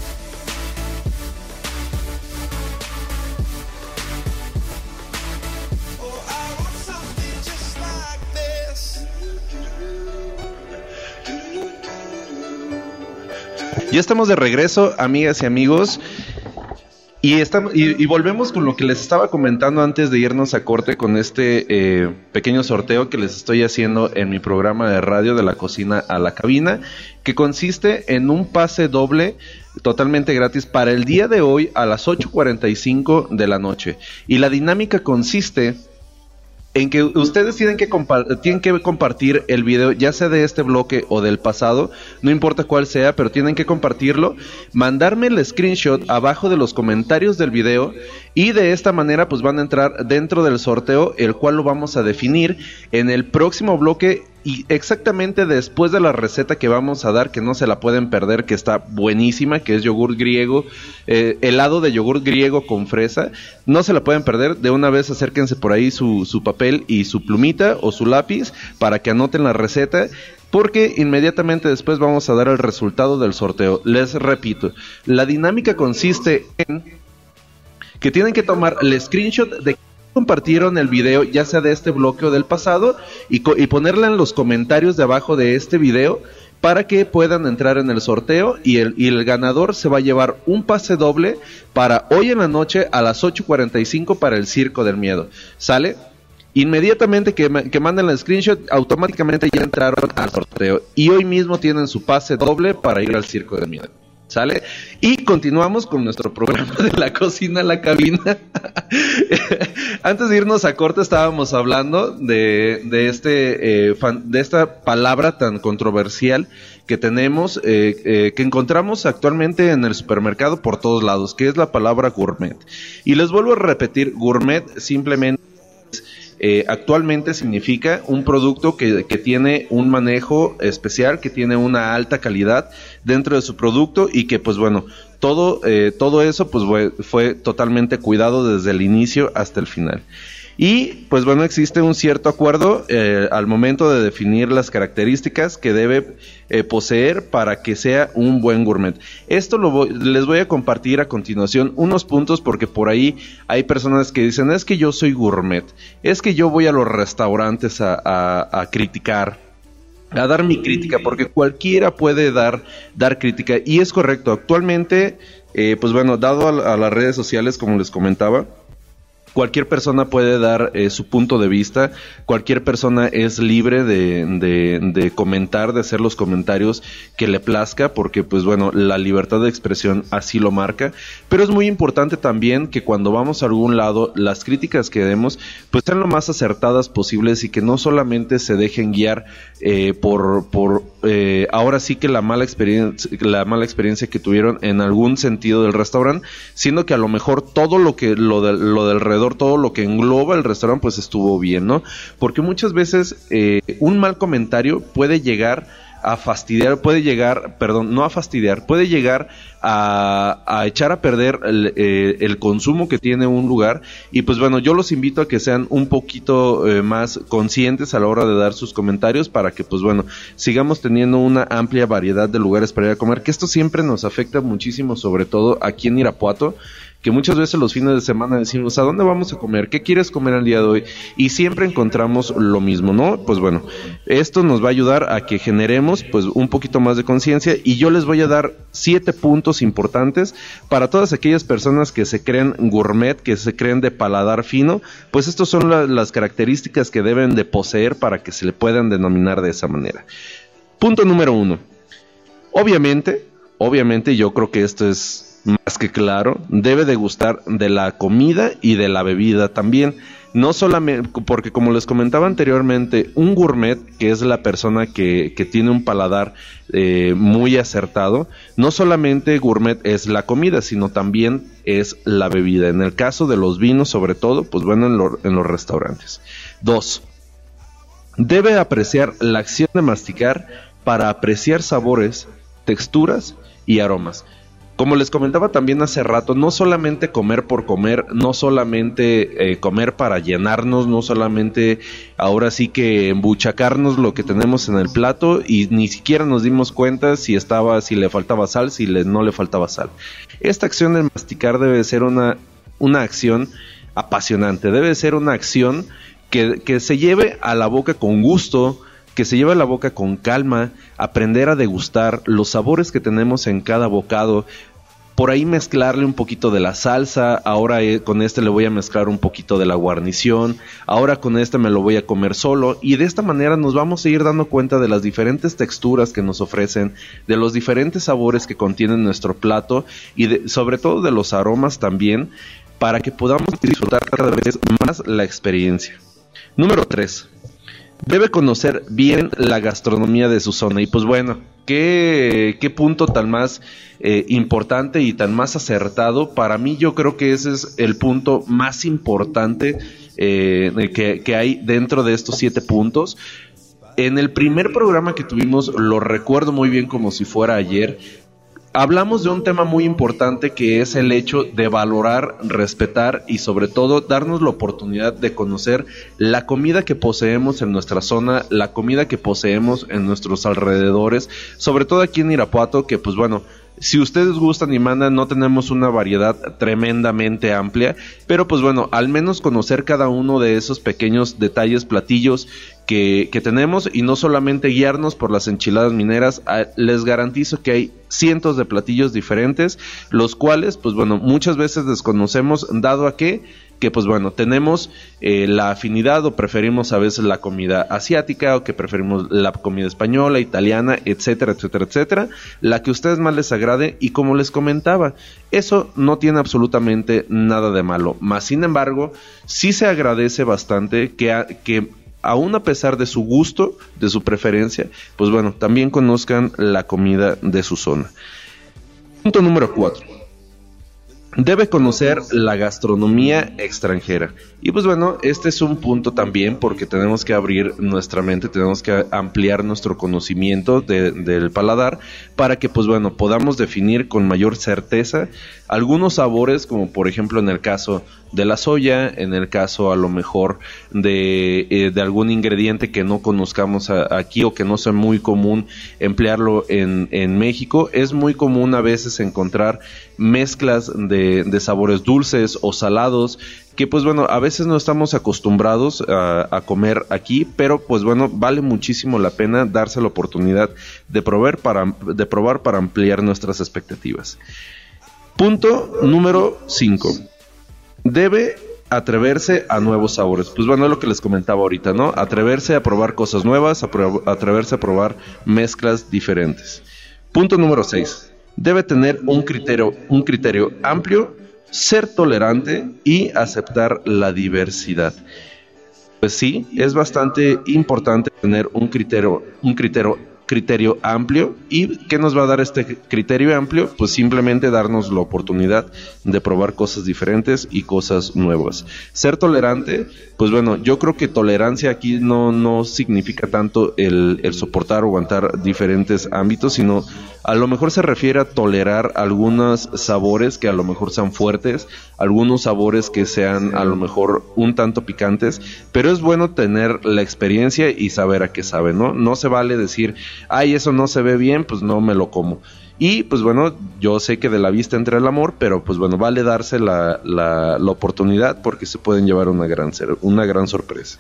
Oh, I want something just like this. Ya estamos de regreso, amigas y amigos, y, estamos, y, y volvemos con lo que les estaba comentando antes de irnos a corte con este eh, pequeño sorteo que les estoy haciendo en mi programa de radio de la cocina a la cabina, que consiste en un pase doble totalmente gratis para el día de hoy a las ocho cuarenta y cinco de la noche. Y la dinámica consiste en que ustedes tienen que, compa- tienen que compartir el video, ya sea de este bloque o del pasado, no importa cuál sea, pero tienen que compartirlo, mandarme el screenshot abajo de los comentarios del video, y de esta manera pues van a entrar dentro del sorteo, el cual lo vamos a definir en el próximo bloque, y exactamente después de la receta que vamos a dar, que no se la pueden perder, que está buenísima, que es yogur griego, eh, helado de yogur griego con fresa. No se la pueden perder. De una vez acérquense por ahí su, su papel y su plumita o su lápiz para que anoten la receta, porque inmediatamente después vamos a dar el resultado del sorteo. Les repito, la dinámica consiste en que tienen que tomar el screenshot de compartieron el video, ya sea de este bloque o del pasado, y, co- y ponerla en los comentarios de abajo de este video para que puedan entrar en el sorteo, y el, y el ganador se va a llevar un pase doble para hoy en la noche a las ocho cuarenta y cinco para el Circo del Miedo. ¿Sale? Inmediatamente que, que manden el screenshot, automáticamente ya entraron al sorteo. Y hoy mismo tienen su pase doble para ir al Circo del Miedo. ¿Sale? Y continuamos con nuestro programa de la cocina a la cabina. Antes de irnos a corte estábamos hablando de, de, este, eh, fan, de esta palabra tan controversial que tenemos, eh, eh, que encontramos actualmente en el supermercado por todos lados, que es la palabra gourmet. Y les vuelvo a repetir, gourmet simplemente Eh, actualmente significa un producto que, que tiene un manejo especial, que tiene una alta calidad dentro de su producto y que pues bueno, todo, eh, todo eso pues fue, fue totalmente cuidado desde el inicio hasta el final. Y pues bueno, existe un cierto acuerdo eh, al momento de definir las características que debe eh, poseer para que sea un buen gourmet. Esto lo voy, les voy a compartir a continuación unos puntos, porque por ahí hay personas que dicen, es que yo soy gourmet, es que yo voy a los restaurantes a, a, a criticar, a dar mi crítica, porque cualquiera puede dar, dar crítica, y es correcto. Actualmente, eh, pues bueno, dado a, a las redes sociales, como les comentaba, cualquier persona puede dar eh, su punto de vista, cualquier persona es libre de, de, de comentar, de hacer los comentarios que le plazca, porque pues bueno, la libertad de expresión así lo marca, pero es muy importante también que cuando vamos a algún lado, las críticas que demos, pues sean lo más acertadas posibles y que no solamente se dejen guiar eh, por, por eh, ahora sí que la mala experiencia, la mala experiencia que tuvieron en algún sentido del restaurante, sino que a lo mejor todo lo que, lo, de, lo del alrededor, todo lo que engloba el restaurante pues estuvo bien, ¿no? Porque muchas veces eh, un mal comentario puede llegar a fastidiar, puede llegar, perdón, no a fastidiar, puede llegar a, a echar a perder el, eh, el consumo que tiene un lugar. Y pues bueno, yo los invito a que sean un poquito eh, más conscientes a la hora de dar sus comentarios, para que pues bueno, sigamos teniendo una amplia variedad de lugares para ir a comer, que esto siempre nos afecta muchísimo, sobre todo aquí en Irapuato, que muchas veces los fines de semana decimos, ¿a dónde vamos a comer? ¿Qué quieres comer el día de hoy? Y siempre encontramos lo mismo, ¿no? Pues bueno, esto nos va a ayudar a que generemos pues un poquito más de conciencia, y yo les voy a dar siete puntos importantes para todas aquellas personas que se creen gourmet, que se creen de paladar fino. Pues estas son la, las características que deben de poseer para que se le puedan denominar de esa manera. Punto número uno. Obviamente, obviamente yo creo que esto es más que claro, debe de gustar de la comida y de la bebida también. No solamente, porque como les comentaba anteriormente, un gourmet, que es la persona que, que tiene un paladar eh, muy acertado, no solamente gourmet es la comida, sino también es la bebida. En el caso de los vinos, sobre todo, pues bueno, en, lo, en los restaurantes. Dos, debe apreciar la acción de masticar para apreciar sabores, texturas y aromas. Como les comentaba también hace rato, no solamente comer por comer, no solamente eh, comer para llenarnos, no solamente ahora sí que embuchacarnos lo que tenemos en el plato y ni siquiera nos dimos cuenta si estaba, si le faltaba sal, si le, no le faltaba sal. Esta acción de masticar debe ser una, una acción apasionante, debe ser una acción que, que se lleve a la boca con gusto, que se lleve a la boca con calma, aprender a degustar los sabores que tenemos en cada bocado, por ahí mezclarle un poquito de la salsa, ahora eh, con este le voy a mezclar un poquito de la guarnición, ahora con este me lo voy a comer solo, y de esta manera nos vamos a ir dando cuenta de las diferentes texturas que nos ofrecen, de los diferentes sabores que contiene nuestro plato, y de, sobre todo de los aromas también, para que podamos disfrutar cada vez más la experiencia. Número tres. Debe conocer bien la gastronomía de su zona. Y pues bueno, qué, qué punto tan más eh, importante y tan más acertado. Para mí yo creo que ese es el punto más importante eh, que, que hay dentro de estos siete puntos. En el primer programa que tuvimos, lo recuerdo muy bien como si fuera ayer, hablamos de un tema muy importante, que es el hecho de valorar, respetar y sobre todo darnos la oportunidad de conocer la comida que poseemos en nuestra zona, la comida que poseemos en nuestros alrededores, sobre todo aquí en Irapuato, que pues bueno, si ustedes gustan y mandan, no tenemos una variedad tremendamente amplia, pero pues bueno, al menos conocer cada uno de esos pequeños detalles, platillos que, que tenemos, y no solamente guiarnos por las enchiladas mineras. A, les garantizo que hay cientos de platillos diferentes, los cuales, pues bueno, muchas veces desconocemos, dado a que, que pues bueno, tenemos eh, la afinidad o preferimos a veces la comida asiática, o que preferimos la comida española, italiana, etcétera, etcétera, etcétera, la que a ustedes más les agrade. Y como les comentaba, eso no tiene absolutamente nada de malo, más sin embargo, sí se agradece bastante que, a, que aún a pesar de su gusto, de su preferencia, pues bueno, también conozcan la comida de su zona. Punto número cuatro. Debe conocer la gastronomía extranjera. Y pues bueno, este es un punto también, porque tenemos que abrir nuestra mente, tenemos que ampliar nuestro conocimiento de, del paladar, para que pues bueno, podamos definir con mayor certeza algunos sabores, como por ejemplo en el caso de la soya, en el caso a lo mejor de, eh, de algún ingrediente que no conozcamos a, aquí, o que no sea muy común emplearlo en, en México. Es muy común a veces encontrar mezclas de, de sabores dulces o salados, que pues bueno, a veces no estamos acostumbrados a, a comer aquí, pero pues bueno, vale muchísimo la pena darse la oportunidad de probar para, de probar para ampliar nuestras expectativas. Punto número cinco. Debe atreverse a nuevos sabores. Pues bueno, es lo que les comentaba ahorita, ¿no? Atreverse a probar cosas nuevas, a pro- atreverse a probar mezclas diferentes. Punto número seis. Debe tener un criterio, un criterio amplio, ser tolerante y aceptar la diversidad. Pues sí, es bastante importante tener un criterio, un criterio criterio amplio. ¿Y qué nos va a dar este criterio amplio? Pues simplemente darnos la oportunidad de probar cosas diferentes y cosas nuevas. Ser tolerante, pues bueno, yo creo que tolerancia aquí no, no significa tanto el, el soportar o aguantar diferentes ámbitos, sino a lo mejor se refiere a tolerar algunos sabores que a lo mejor sean fuertes, algunos sabores que sean a lo mejor un tanto picantes, pero es bueno tener la experiencia y saber a qué sabe, ¿no? No se vale decir, ay, eso no se ve bien, pues no me lo como. Y pues bueno, yo sé que de la vista entra el amor, pero pues bueno, vale darse la, la, la oportunidad, porque se pueden llevar una gran, una gran sorpresa.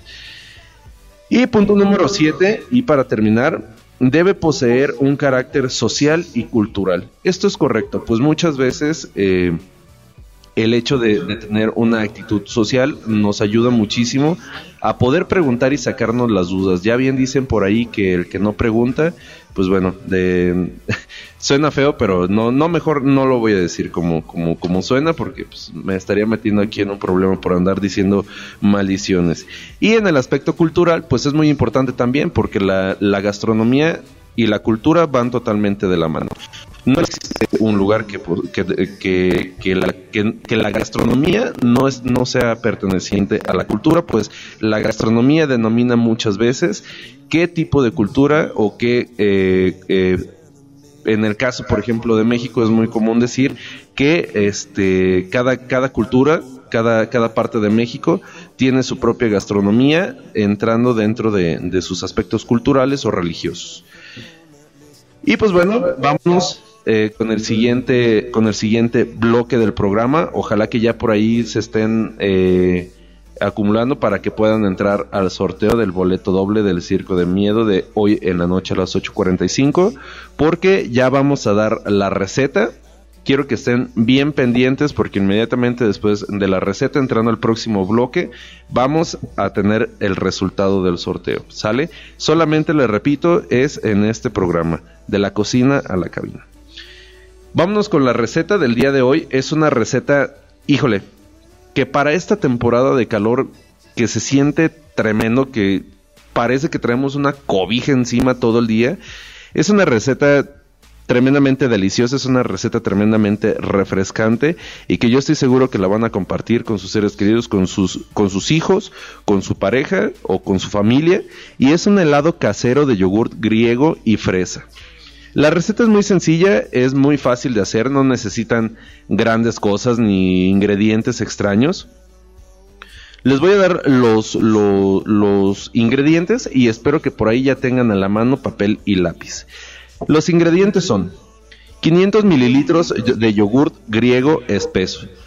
Y punto número siete, y para terminar, debe poseer un carácter social y cultural. Esto es correcto, pues muchas veces eh, el hecho de, de tener una actitud social nos ayuda muchísimo a poder preguntar y sacarnos las dudas. Ya bien dicen por ahí que el que no pregunta, pues bueno, de, suena feo, pero no, no mejor no lo voy a decir como, como, como suena, porque pues, me estaría metiendo aquí en un problema por andar diciendo maldiciones. Y en el aspecto cultural, pues es muy importante también, porque la, la gastronomía y la cultura van totalmente de la mano. No existe un lugar que, que, que, que, la, que, que la gastronomía no, es, no sea perteneciente a la cultura, pues la gastronomía denomina muchas veces qué tipo de cultura o qué, eh, eh, en el caso, por ejemplo, de México es muy común decir que este, cada, cada cultura, cada, cada parte de México tiene su propia gastronomía, entrando dentro de, de sus aspectos culturales o religiosos. Y pues bueno, vámonos eh, con el siguiente con el siguiente bloque del programa. Ojalá que ya por ahí se estén eh, acumulando para que puedan entrar al sorteo del boleto doble del Circo de Miedo de hoy en la noche a las ocho cuarenta y cinco, porque ya vamos a dar la receta. Quiero que estén bien pendientes, porque inmediatamente después de la receta, entrando al próximo bloque, vamos a tener el resultado del sorteo, ¿sale? Solamente les repito, es en este programa, de la cocina a la cabina. Vámonos con la receta del día de hoy. Es una receta, híjole, que para esta temporada de calor, que se siente tremendo, que parece que traemos una cobija encima todo el día, es una receta tremendamente deliciosa, es una receta tremendamente refrescante, y que yo estoy seguro que la van a compartir con sus seres queridos, con sus, con sus hijos, con su pareja o con su familia. Y es un helado casero de yogurt griego y fresa. La receta es muy sencilla, es muy fácil de hacer, no necesitan grandes cosas ni ingredientes extraños. Les voy a dar los, los, los ingredientes, y espero que por ahí ya tengan a la mano papel y lápiz. Los ingredientes son quinientos mililitros de yogurt griego espeso.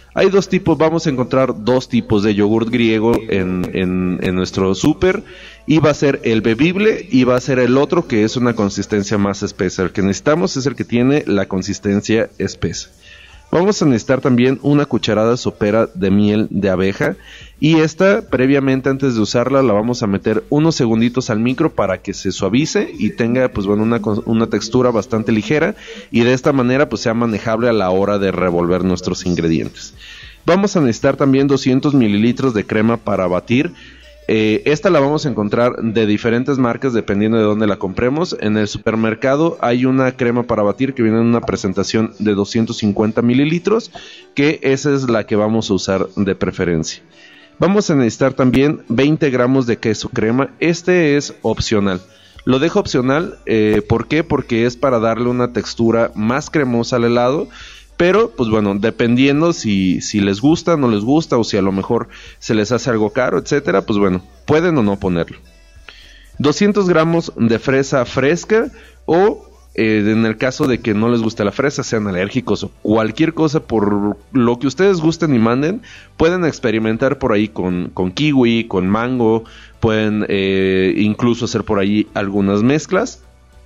Hay dos tipos, vamos a encontrar dos tipos de yogurt griego en, en, en nuestro súper, y va a ser el bebible y va a ser el otro que es una consistencia más espesa. El que necesitamos es el que tiene la consistencia espesa. Vamos a necesitar también una cucharada sopera de miel de abeja, y esta previamente antes de usarla la vamos a meter unos segunditos al micro para que se suavice y tenga pues bueno una, una textura bastante ligera, y de esta manera pues sea manejable a la hora de revolver nuestros ingredientes. Vamos a necesitar también doscientos mililitros de crema para batir. Eh, esta la vamos a encontrar de diferentes marcas dependiendo de dónde la compremos. En el supermercado hay una crema para batir que viene en una presentación de doscientos cincuenta mililitros, que esa es la que vamos a usar de preferencia. Vamos a necesitar también veinte gramos de queso crema. Este es opcional. Lo dejo opcional, eh, ¿por qué? Porque es para darle una textura más cremosa al helado. Pero, pues bueno, dependiendo si, si les gusta, no les gusta, o si a lo mejor se les hace algo caro, etcétera, pues bueno, pueden o no ponerlo. doscientos gramos de fresa fresca, o eh, en el caso de que no les guste la fresa, sean alérgicos o cualquier cosa, por lo que ustedes gusten y manden, pueden experimentar por ahí con, con kiwi, con mango, pueden eh, incluso hacer por ahí algunas mezclas,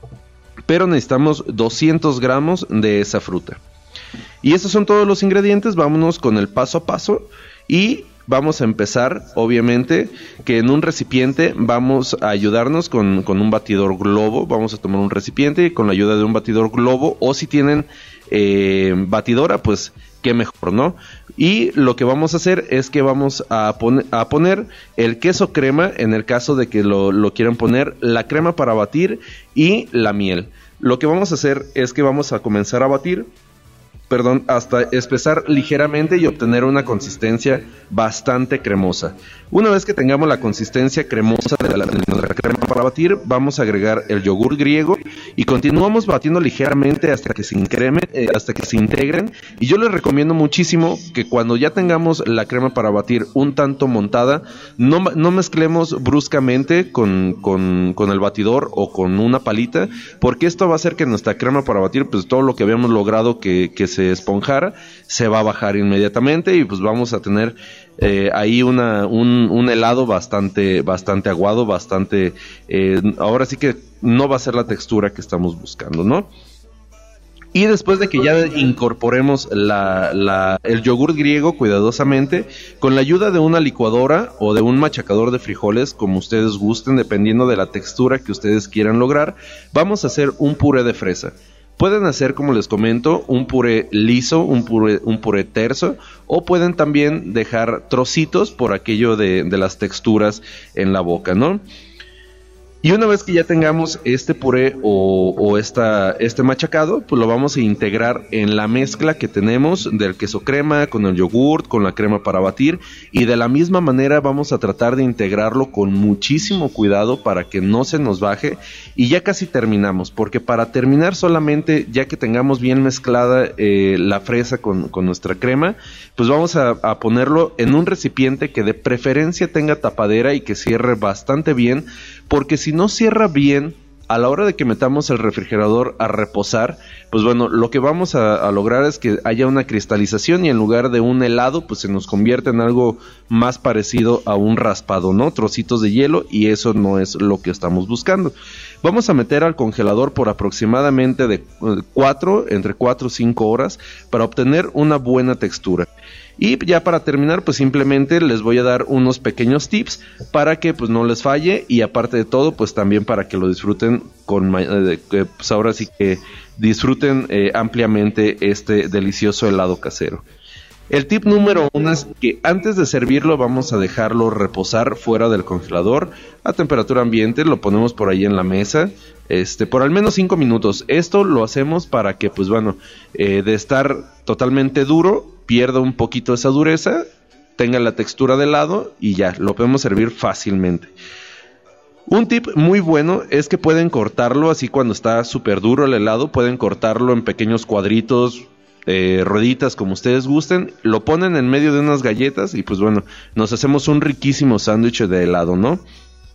pero necesitamos doscientos gramos de esa fruta. Y estos son todos los ingredientes. Vámonos con el paso a paso y vamos a empezar, obviamente, que en un recipiente vamos a ayudarnos con, con un batidor globo. Vamos a tomar un recipiente y con la ayuda de un batidor globo, o si tienen eh, batidora, pues qué mejor, ¿no? Y lo que vamos a hacer es que vamos a, pon- a poner el queso crema, en el caso de que lo, lo quieran poner, la crema para batir y la miel. Lo que vamos a hacer es que vamos a comenzar a batir, perdón, hasta espesar ligeramente y obtener una consistencia bastante cremosa. Una vez que tengamos la consistencia cremosa de la, de la crema para batir, vamos a agregar el yogur griego y continuamos batiendo ligeramente hasta que se increme, eh, hasta que se integren. Y yo les recomiendo muchísimo que cuando ya tengamos la crema para batir un tanto montada, no, no mezclemos bruscamente con, con, con el batidor o con una palita, porque esto va a hacer que nuestra crema para batir, pues todo lo que habíamos logrado que, que se esponjara, se va a bajar inmediatamente, y pues vamos a tener eh, ahí una, un, un helado bastante, bastante aguado, bastante, eh, ahora sí que no va a ser la textura que estamos buscando, ¿no? Y después de que ya incorporemos la, la, el yogur griego cuidadosamente, con la ayuda de una licuadora o de un machacador de frijoles, como ustedes gusten, dependiendo de la textura que ustedes quieran lograr, vamos a hacer un puré de fresa. Pueden hacer, como les comento, un puré liso, un puré, un puré terso, o pueden también dejar trocitos por aquello de, de las texturas en la boca, ¿no? Y una vez que ya tengamos este puré o, o esta, este machacado, pues lo vamos a integrar en la mezcla que tenemos del queso crema con el yogurt, con la crema para batir, y de la misma manera vamos a tratar de integrarlo con muchísimo cuidado para que no se nos baje. Y ya casi terminamos, porque para terminar solamente, ya que tengamos bien mezclada eh, la fresa con, con nuestra crema, pues vamos a, a ponerlo en un recipiente que de preferencia tenga tapadera y que cierre bastante bien, porque si no cierra bien, a la hora de que metamos el refrigerador a reposar, pues bueno, lo que vamos a, a lograr es que haya una cristalización, y en lugar de un helado, pues se nos convierte en algo más parecido a un raspado, ¿no? Trocitos de hielo, y eso no es lo que estamos buscando. Vamos a meter al congelador por aproximadamente de cuatro, entre cuatro o cinco horas, para obtener una buena textura. Y ya para terminar, pues simplemente les voy a dar unos pequeños tips para que pues no les falle, y aparte de todo, pues también para que lo disfruten con eh, pues ahora sí que disfruten eh, ampliamente este delicioso helado casero. El tip número uno es que antes de servirlo vamos a dejarlo reposar fuera del congelador a temperatura ambiente. Lo ponemos por ahí en la mesa, este, por al menos cinco minutos. Esto lo hacemos para que, pues bueno, eh, de estar totalmente duro, pierda un poquito esa dureza, tenga la textura de helado, y ya, lo podemos servir fácilmente. Un tip muy bueno es que pueden cortarlo así cuando está súper duro el helado, pueden cortarlo en pequeños cuadritos, Eh, rueditas, como ustedes gusten, lo ponen en medio de unas galletas y pues bueno, nos hacemos un riquísimo sándwich de helado, ¿no?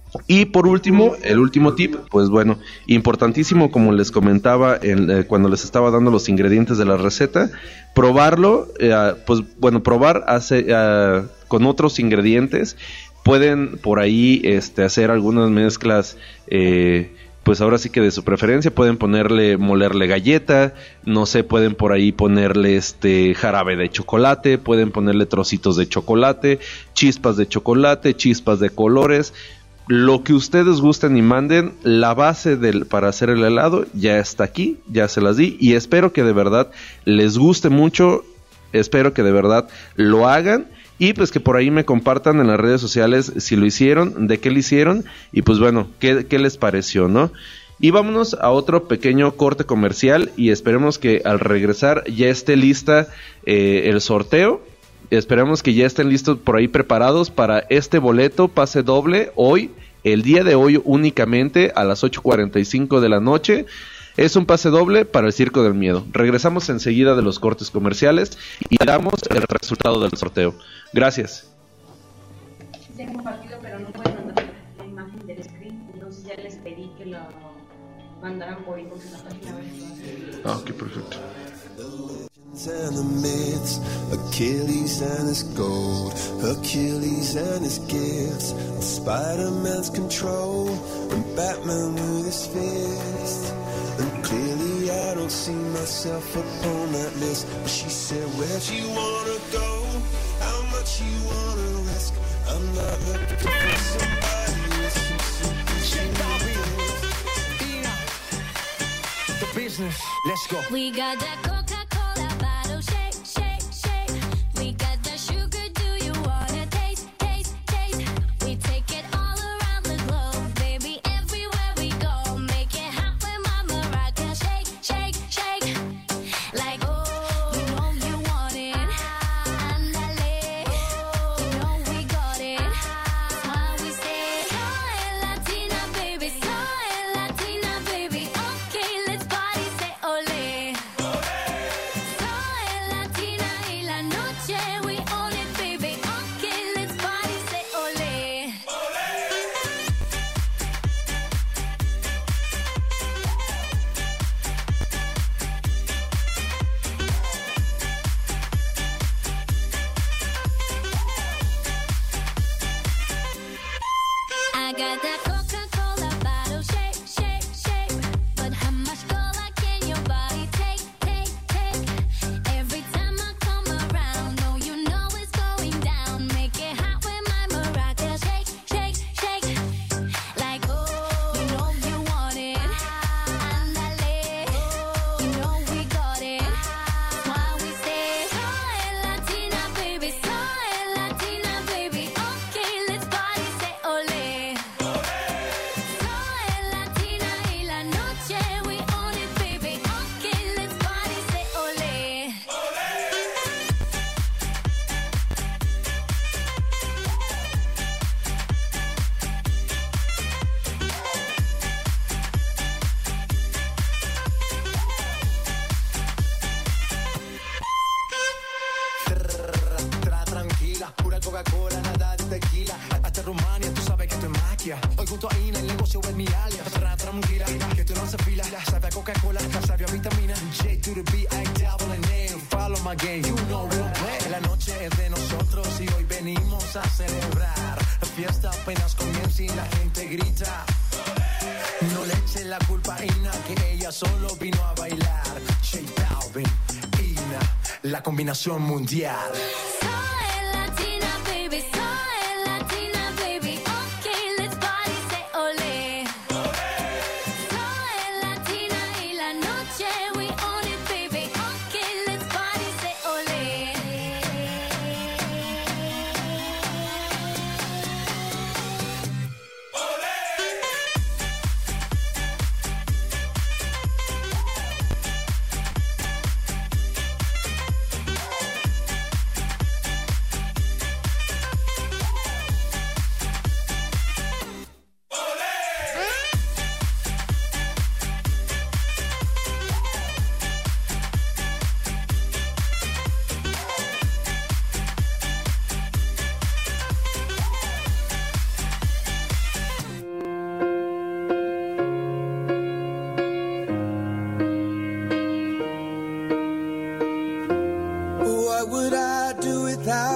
Y por último, el último tip, pues bueno, importantísimo, como les comentaba en, eh, cuando les estaba dando los ingredientes de la receta, probarlo, eh, pues bueno, probar hace, eh, con otros ingredientes. Pueden por ahí este, hacer algunas mezclas, eh, pues ahora sí que de su preferencia. Pueden ponerle, molerle galleta, no sé, pueden por ahí ponerle este jarabe de chocolate, pueden ponerle trocitos de chocolate, chispas de chocolate, chispas de colores. Lo que ustedes gusten y manden, la base del, para hacer el helado ya está aquí, ya se las di, y espero que de verdad les guste mucho, espero que de verdad lo hagan, y pues que por ahí me compartan en las redes sociales si lo hicieron, de qué lo hicieron, y pues bueno, qué, qué les pareció, ¿no? Y vámonos a otro pequeño corte comercial, y esperemos que al regresar ya esté lista eh, el sorteo. Esperamos que ya estén listos por ahí preparados para este boleto pase doble hoy, el día de hoy únicamente a las ocho cuarenta y cinco de la noche. Es un pase doble para el Circo del Miedo. Regresamos enseguida de los cortes comerciales y damos el resultado del sorteo. Gracias. Se ha compartido, pero no pueden mandar la imagen del screen, entonces ya les pedí que lo mandaran por inbox en la página web. Ah, ok, perfecto. And the myths, Achilles and his gold, Achilles and his gifts, Spider-Man's control, and Batman with his fist. And clearly I don't see myself upon that list. But she said, where'd you wanna go? How much you wanna risk? I'm not looking for somebody with some super. The business, let's go. We got that Coca-Cola bottle, shake, shake, shake. We got that sugar, do you wanna taste, taste, taste? We take it all around the globe, baby, everywhere we go. Make it hot when Mama rock and shake, shake, shake. Like, oh, you know you want it. Andale, you know we got it. That's why we say, soy Latina, baby, soy Latina, baby. Okay, let's party, say ole. Soy Latina y la noche, we own it, baby. Okay, let's party, say ole. I got that Coca-Cola bottle, shake, shake, shake. But how much cola can your body take, take, take? Every time I come around, no, you know it's going down. Make it hot with my maraca, shake, shake, shake. Like, oh, you know you want it. Andale, you know we got it. That's why we say, soy Latina, baby, soy Latina, baby. Okay, let's party, say ole. Soy Latina y la noche, we own it, baby. Okay, let's party, say ole. Tra tranquila, pura Coca-Cola, nada de tequila. Hasta Rumania, tú sabes que esto es magia. Hoy junto a Ina, el negocio es mi alias. Tra tranquila, que tú no haces fila. Sabe a Coca-Cola, sabe a vitamina. J to the B, I double N A. Follow my game, you know we'll play. La noche es de nosotros y hoy venimos a celebrar. La fiesta apenas comienza y la gente grita. No le eche la culpa a Ina, que ella solo vino a bailar. J Balvin, Ina, la combinación mundial. Soy Latina, baby, soy Latina, baby. Okay, let's party, say ole. Soy Latina y la noche, we own it, baby. Okay, let's party, say ole.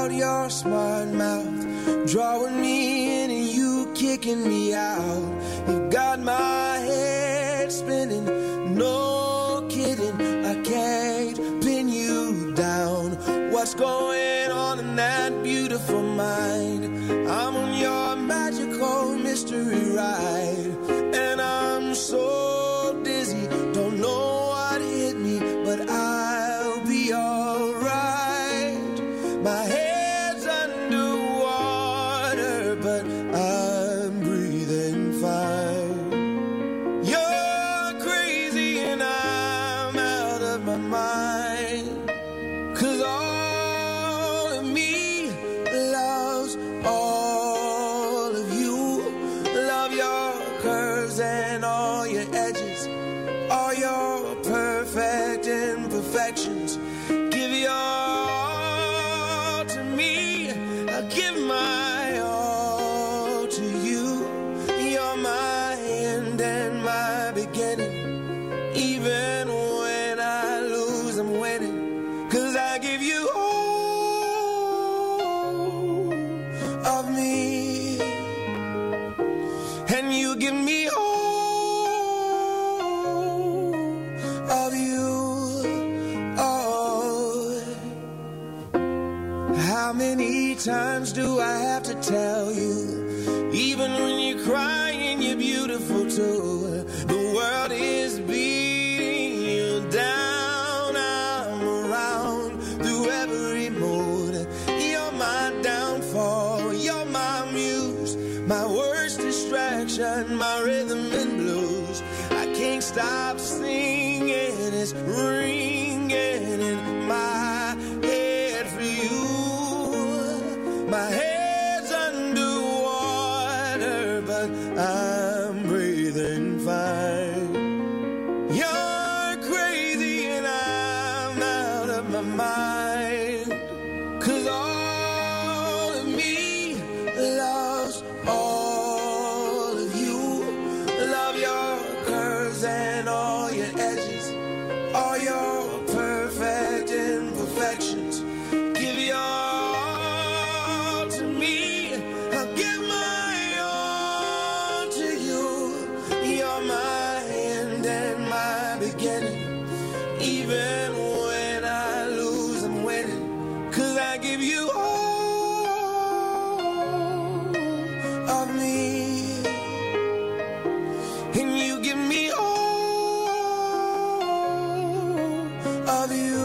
out your smart mouth, drawing me in and you kicking me out. You got my head spinning, no kidding, I can't pin you down. What's going on in that beautiful mind? I'm on your magical mystery ride, and I'm so dizzy, don't know what hit me, but I'll be alright. My head's underwater, but I'm breathing fine. You're crazy and I'm out of my mind, 'cause all of me loves all of you. Love your curves and all your edges, all your perfect imperfections. Give your all to me, I give my all to you. You're my end and my beginning. Even when I lose, I'm winning, 'cause I give you all of me, and you give me all of you. Oh, how many times do I have to tell you? Even when you're crying, you're beautiful too. The world is beating you down. I'm around through every mood. You're my downfall, you're my muse, my worst distraction, my rhythm and blues. I can't stop singing, it's ringing in my head for you. My head's underwater, but I'm breathing fine. You're crazy and I'm out of my mind, 'cause all of me loves all of you. Love your curves and all your edges, all your perfect imperfections. Give your all to me, I'll give my all to you. You're my end and my beginning. Even when I lose, I'm winning, 'cause I give you all of me, and you give me all of you.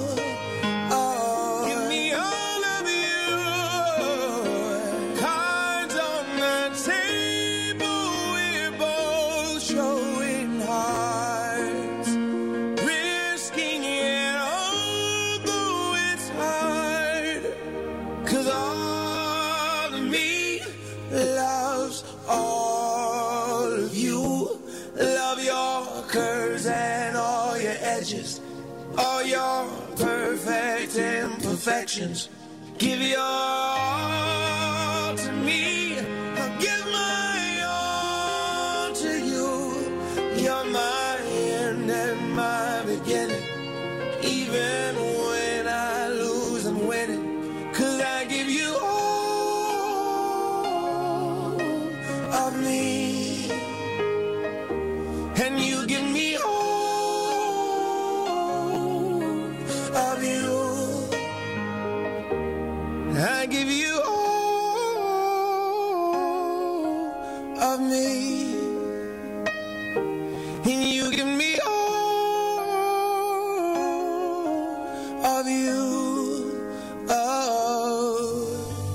Oh, give me all of you. Cards on the table, we're both showing hearts, risking it although it's hard, 'cause all of me loves all of you. Love your curves and all your edges, all your perfect imperfections. Give your all to me, I'll give my all to you. You're my end and my beginning. Even when I lose, I'm winning, 'cause I give you all of me, and you give me all of you. I give you all of me, and you give me all of you. Oh.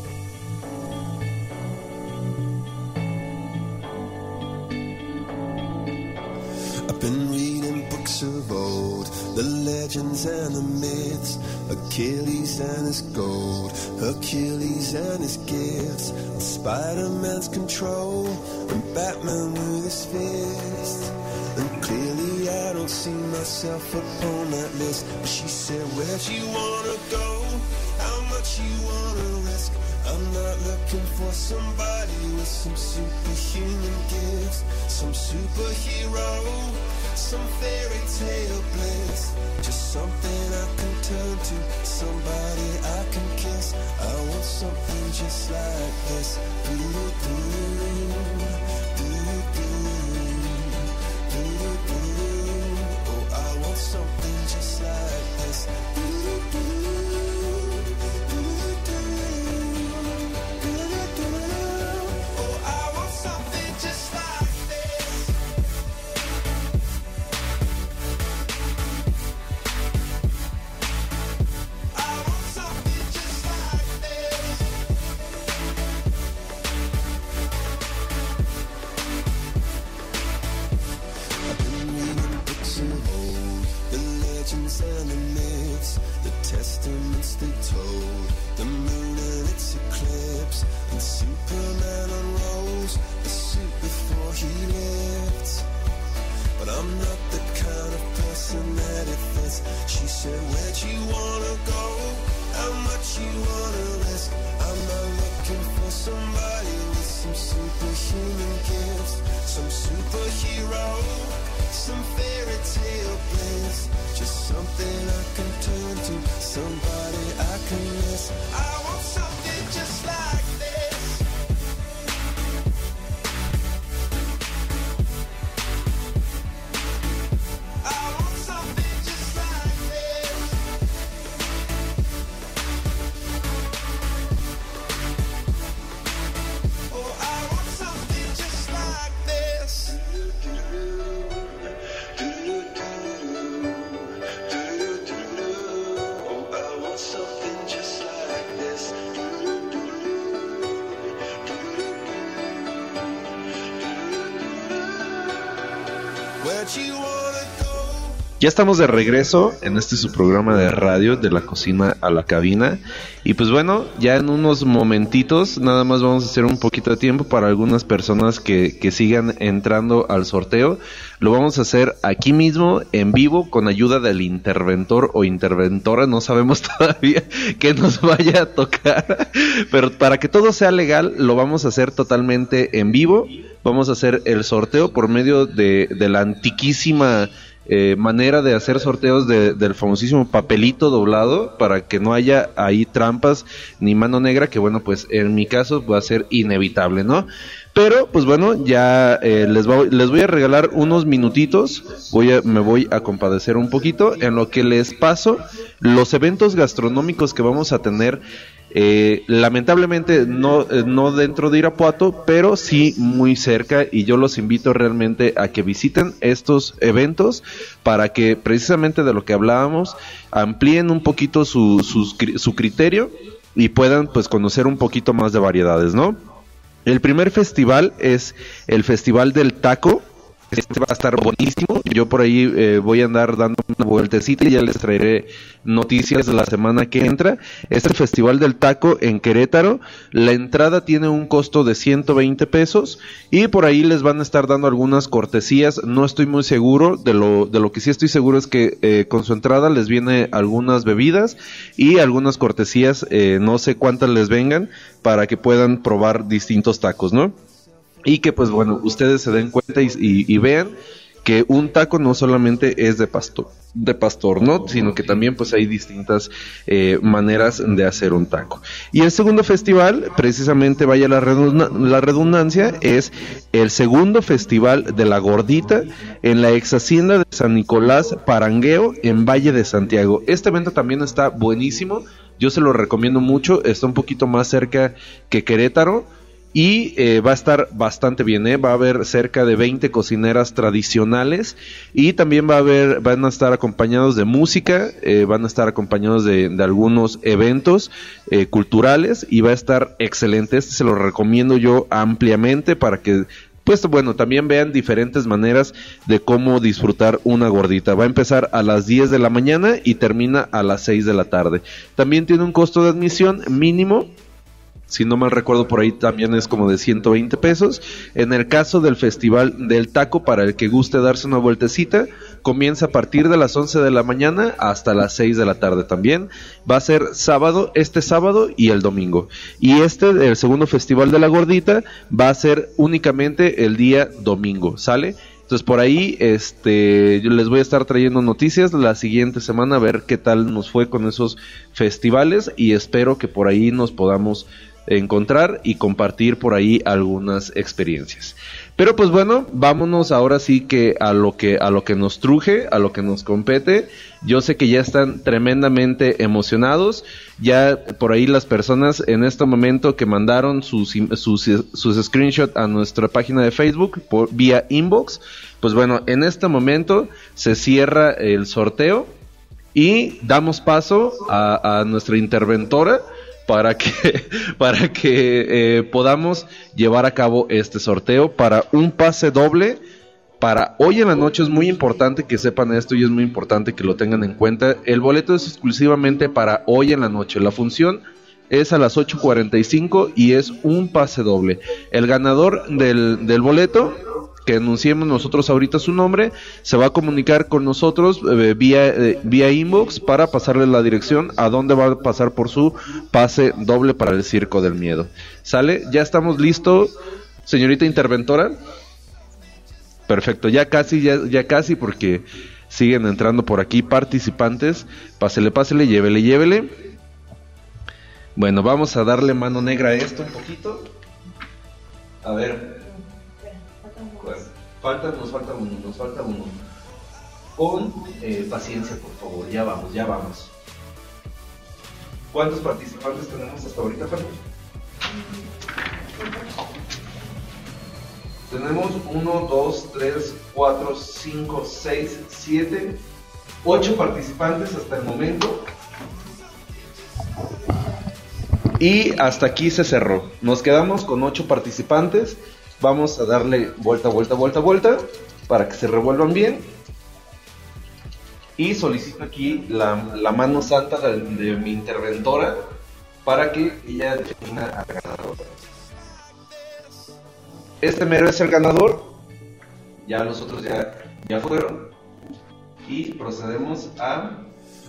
I've been reading books of old, the legends and the myths, Achilles and his gold, Hercules and his gifts, Spider-Man's control, and Batman with his fist. And clearly I don't see myself upon that list. But she said, where'd you wanna go? How much you wanna risk? I'm not looking for somebody with some superhuman gifts, some superhero, some fairy tale bliss. Just something I can turn to, somebody I can kiss. I want something just like this. Do-do-do, do-do-do, do-do-do. Oh, I want something just like this. Do-do-do, do-do-do, do-do-do. Oh, I want something just like this. I want something just like this. I've been reading books of old, the legends and the myths, the testaments they told, the moon and its eclipse, and Superman unrolls the suit before he lived. But I'm not the kind of person that it fits. She said, where'd you wanna go? How much you wanna risk? I'm not looking for somebody with some superhuman gifts, some superhero, some fairy tale bliss. Just something I can turn to, somebody I can miss. I want something just like this. I want something just like this. Oh, I want something just like this. Oh, I want something just like this. Where'd you wanna go? Ya estamos de regreso en este su programa de radio, de la cocina a la cabina. Y pues bueno, ya en unos momentitos nada más vamos a hacer un poquito de tiempo para algunas personas que, que sigan entrando al sorteo. Lo vamos a hacer aquí mismo, en vivo, con ayuda del interventor o interventora. No sabemos todavía qué nos vaya a tocar, pero para que todo sea legal, lo vamos a hacer totalmente en vivo. Vamos a hacer el sorteo por medio de, de la antiquísima Eh, manera de hacer sorteos de, del famosísimo papelito doblado, para que no haya ahí trampas ni mano negra, que bueno, pues en mi caso va a ser inevitable, ¿no? Pero pues bueno, ya eh, les, va, les voy a regalar unos minutitos, voy a, me voy a compadecer un poquito en lo que les paso los eventos gastronómicos que vamos a tener. Eh, lamentablemente no, eh, no dentro de Irapuato, pero sí muy cerca, y yo los invito realmente a que visiten estos eventos para que precisamente de lo que hablábamos amplíen un poquito su, su, su criterio y puedan pues conocer un poquito más de variedades, ¿no? El primer festival es el Festival del Taco. Este va a estar buenísimo. Yo por ahí eh, voy a andar dando una vueltecita y ya les traeré noticias de la semana que entra. Es el Festival del Taco en Querétaro. La entrada tiene un costo de ciento veinte pesos y por ahí les van a estar dando algunas cortesías. No estoy muy seguro, de lo, de lo que sí estoy seguro es que eh, con su entrada les viene algunas bebidas y algunas cortesías, eh, no sé cuántas les vengan, para que puedan probar distintos tacos, ¿no? Y que pues bueno, ustedes se den cuenta y, y, y vean que un taco no solamente es de pastor, de pastor, ¿no? Sino que también pues hay distintas eh, maneras de hacer un taco. Y el segundo festival, precisamente vaya la, redunda- la redundancia, es el segundo festival de la gordita en la ex hacienda de San Nicolás Parangueo en Valle de Santiago. Este evento también está buenísimo, yo se lo recomiendo mucho, está un poquito más cerca que Querétaro. Y eh, va a estar bastante bien, ¿eh? Va a haber cerca de veinte cocineras tradicionales y también va a haber, van a estar acompañados de música, eh, van a estar acompañados de, de algunos eventos eh, culturales y va a estar excelente. Este se lo recomiendo yo ampliamente para que, pues bueno, también vean diferentes maneras de cómo disfrutar una gordita. Va a empezar a las diez de la mañana y termina a las seis de la tarde. También tiene un costo de admisión mínimo. Si no mal recuerdo, por ahí también es como de ciento veinte pesos. En el caso del Festival del Taco, para el que guste darse una vueltecita, comienza a partir de las once de la mañana hasta las seis de la tarde también. Va a ser sábado, este sábado y el domingo. Y este, el segundo Festival de la Gordita, va a ser únicamente el día domingo, ¿sale? Entonces por ahí este yo les voy a estar trayendo noticias la siguiente semana, a ver qué tal nos fue con esos festivales, y espero que por ahí nos podamos encontrar y compartir por ahí algunas experiencias. Pero pues bueno, vámonos ahora sí que a lo que a lo que nos truje, a lo que nos compete. Yo sé que ya están tremendamente emocionados. Ya por ahí las personas en este momento que mandaron sus sus, sus screenshots a nuestra página de Facebook por vía inbox, pues bueno, en este momento se cierra el sorteo y damos paso a, a nuestra interventora para que para que eh, podamos llevar a cabo este sorteo para un pase doble para hoy en la noche. Es muy importante que sepan esto y es muy importante que lo tengan en cuenta. El boleto es exclusivamente para hoy en la noche. La función es a las ocho cuarenta y cinco y es un pase doble. El ganador del, del boleto, que anunciemos nosotros ahorita su nombre, se va a comunicar con nosotros eh, vía eh, vía inbox para pasarle la dirección a dónde va a pasar por su pase doble para el Circo del Miedo. ¿Sale? ¿Ya estamos listos, señorita interventora? Perfecto, ya casi, ya, ya casi, porque siguen entrando por aquí participantes. Pásele, pásele, llévele, llévele. Bueno, vamos a darle mano negra a esto un poquito. A ver. Falta, nos falta uno, nos falta uno. Con eh, paciencia, por favor, ya vamos, ya vamos. ¿Cuántos participantes tenemos hasta ahorita, Pablo? Tenemos uno, dos, tres, cuatro, cinco, seis, siete, ocho participantes hasta el momento. Y hasta aquí se cerró. Nos quedamos con ocho participantes. Vamos a darle vuelta, vuelta, vuelta, vuelta para que se revuelvan bien. Y solicito aquí la, la mano santa de, de mi interventora para que ella defina al ganador. Este mero es el ganador. Ya los otros ya, ya fueron. Y procedemos a...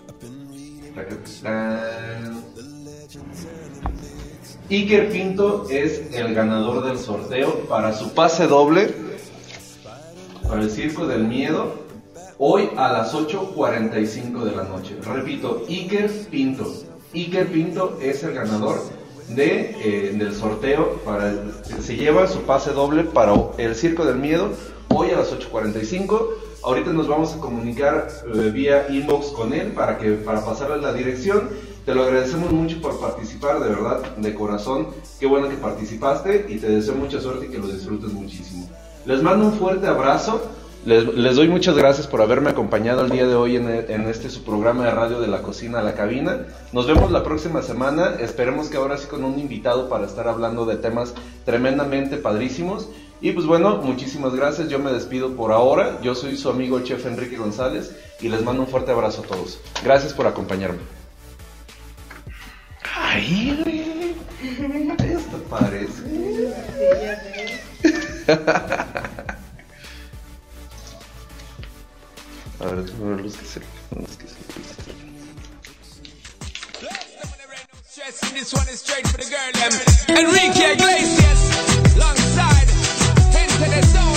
Iker Pinto es el ganador del sorteo para su pase doble para el Circo del Miedo hoy a las ocho cuarenta y cinco de la noche. Repito, Iker Pinto. Iker Pinto es el ganador de, eh, del sorteo para el, se lleva su pase doble para el Circo del Miedo hoy a las ocho cuarenta y cinco. Ahorita nos vamos a comunicar eh, vía inbox con él para que para pasarle la dirección. Te lo agradecemos mucho por participar, de verdad, de corazón. Qué bueno que participaste y te deseo mucha suerte y que lo disfrutes muchísimo. Les mando un fuerte abrazo. Les, les doy muchas gracias por haberme acompañado el día de hoy en, en este su programa de radio de la cocina a la cabina. Nos vemos la próxima semana. Esperemos que ahora sí con un invitado para estar hablando de temas tremendamente padrísimos. Y pues bueno, muchísimas gracias. Yo me despido por ahora. Yo soy su amigo el chef Enrique González y les mando un fuerte abrazo a todos. Gracias por acompañarme. Ay, esto parece. A ver, los que se, los que se. This one is straight for the girl, Enrique Iglesias, alongside Gente de Sol.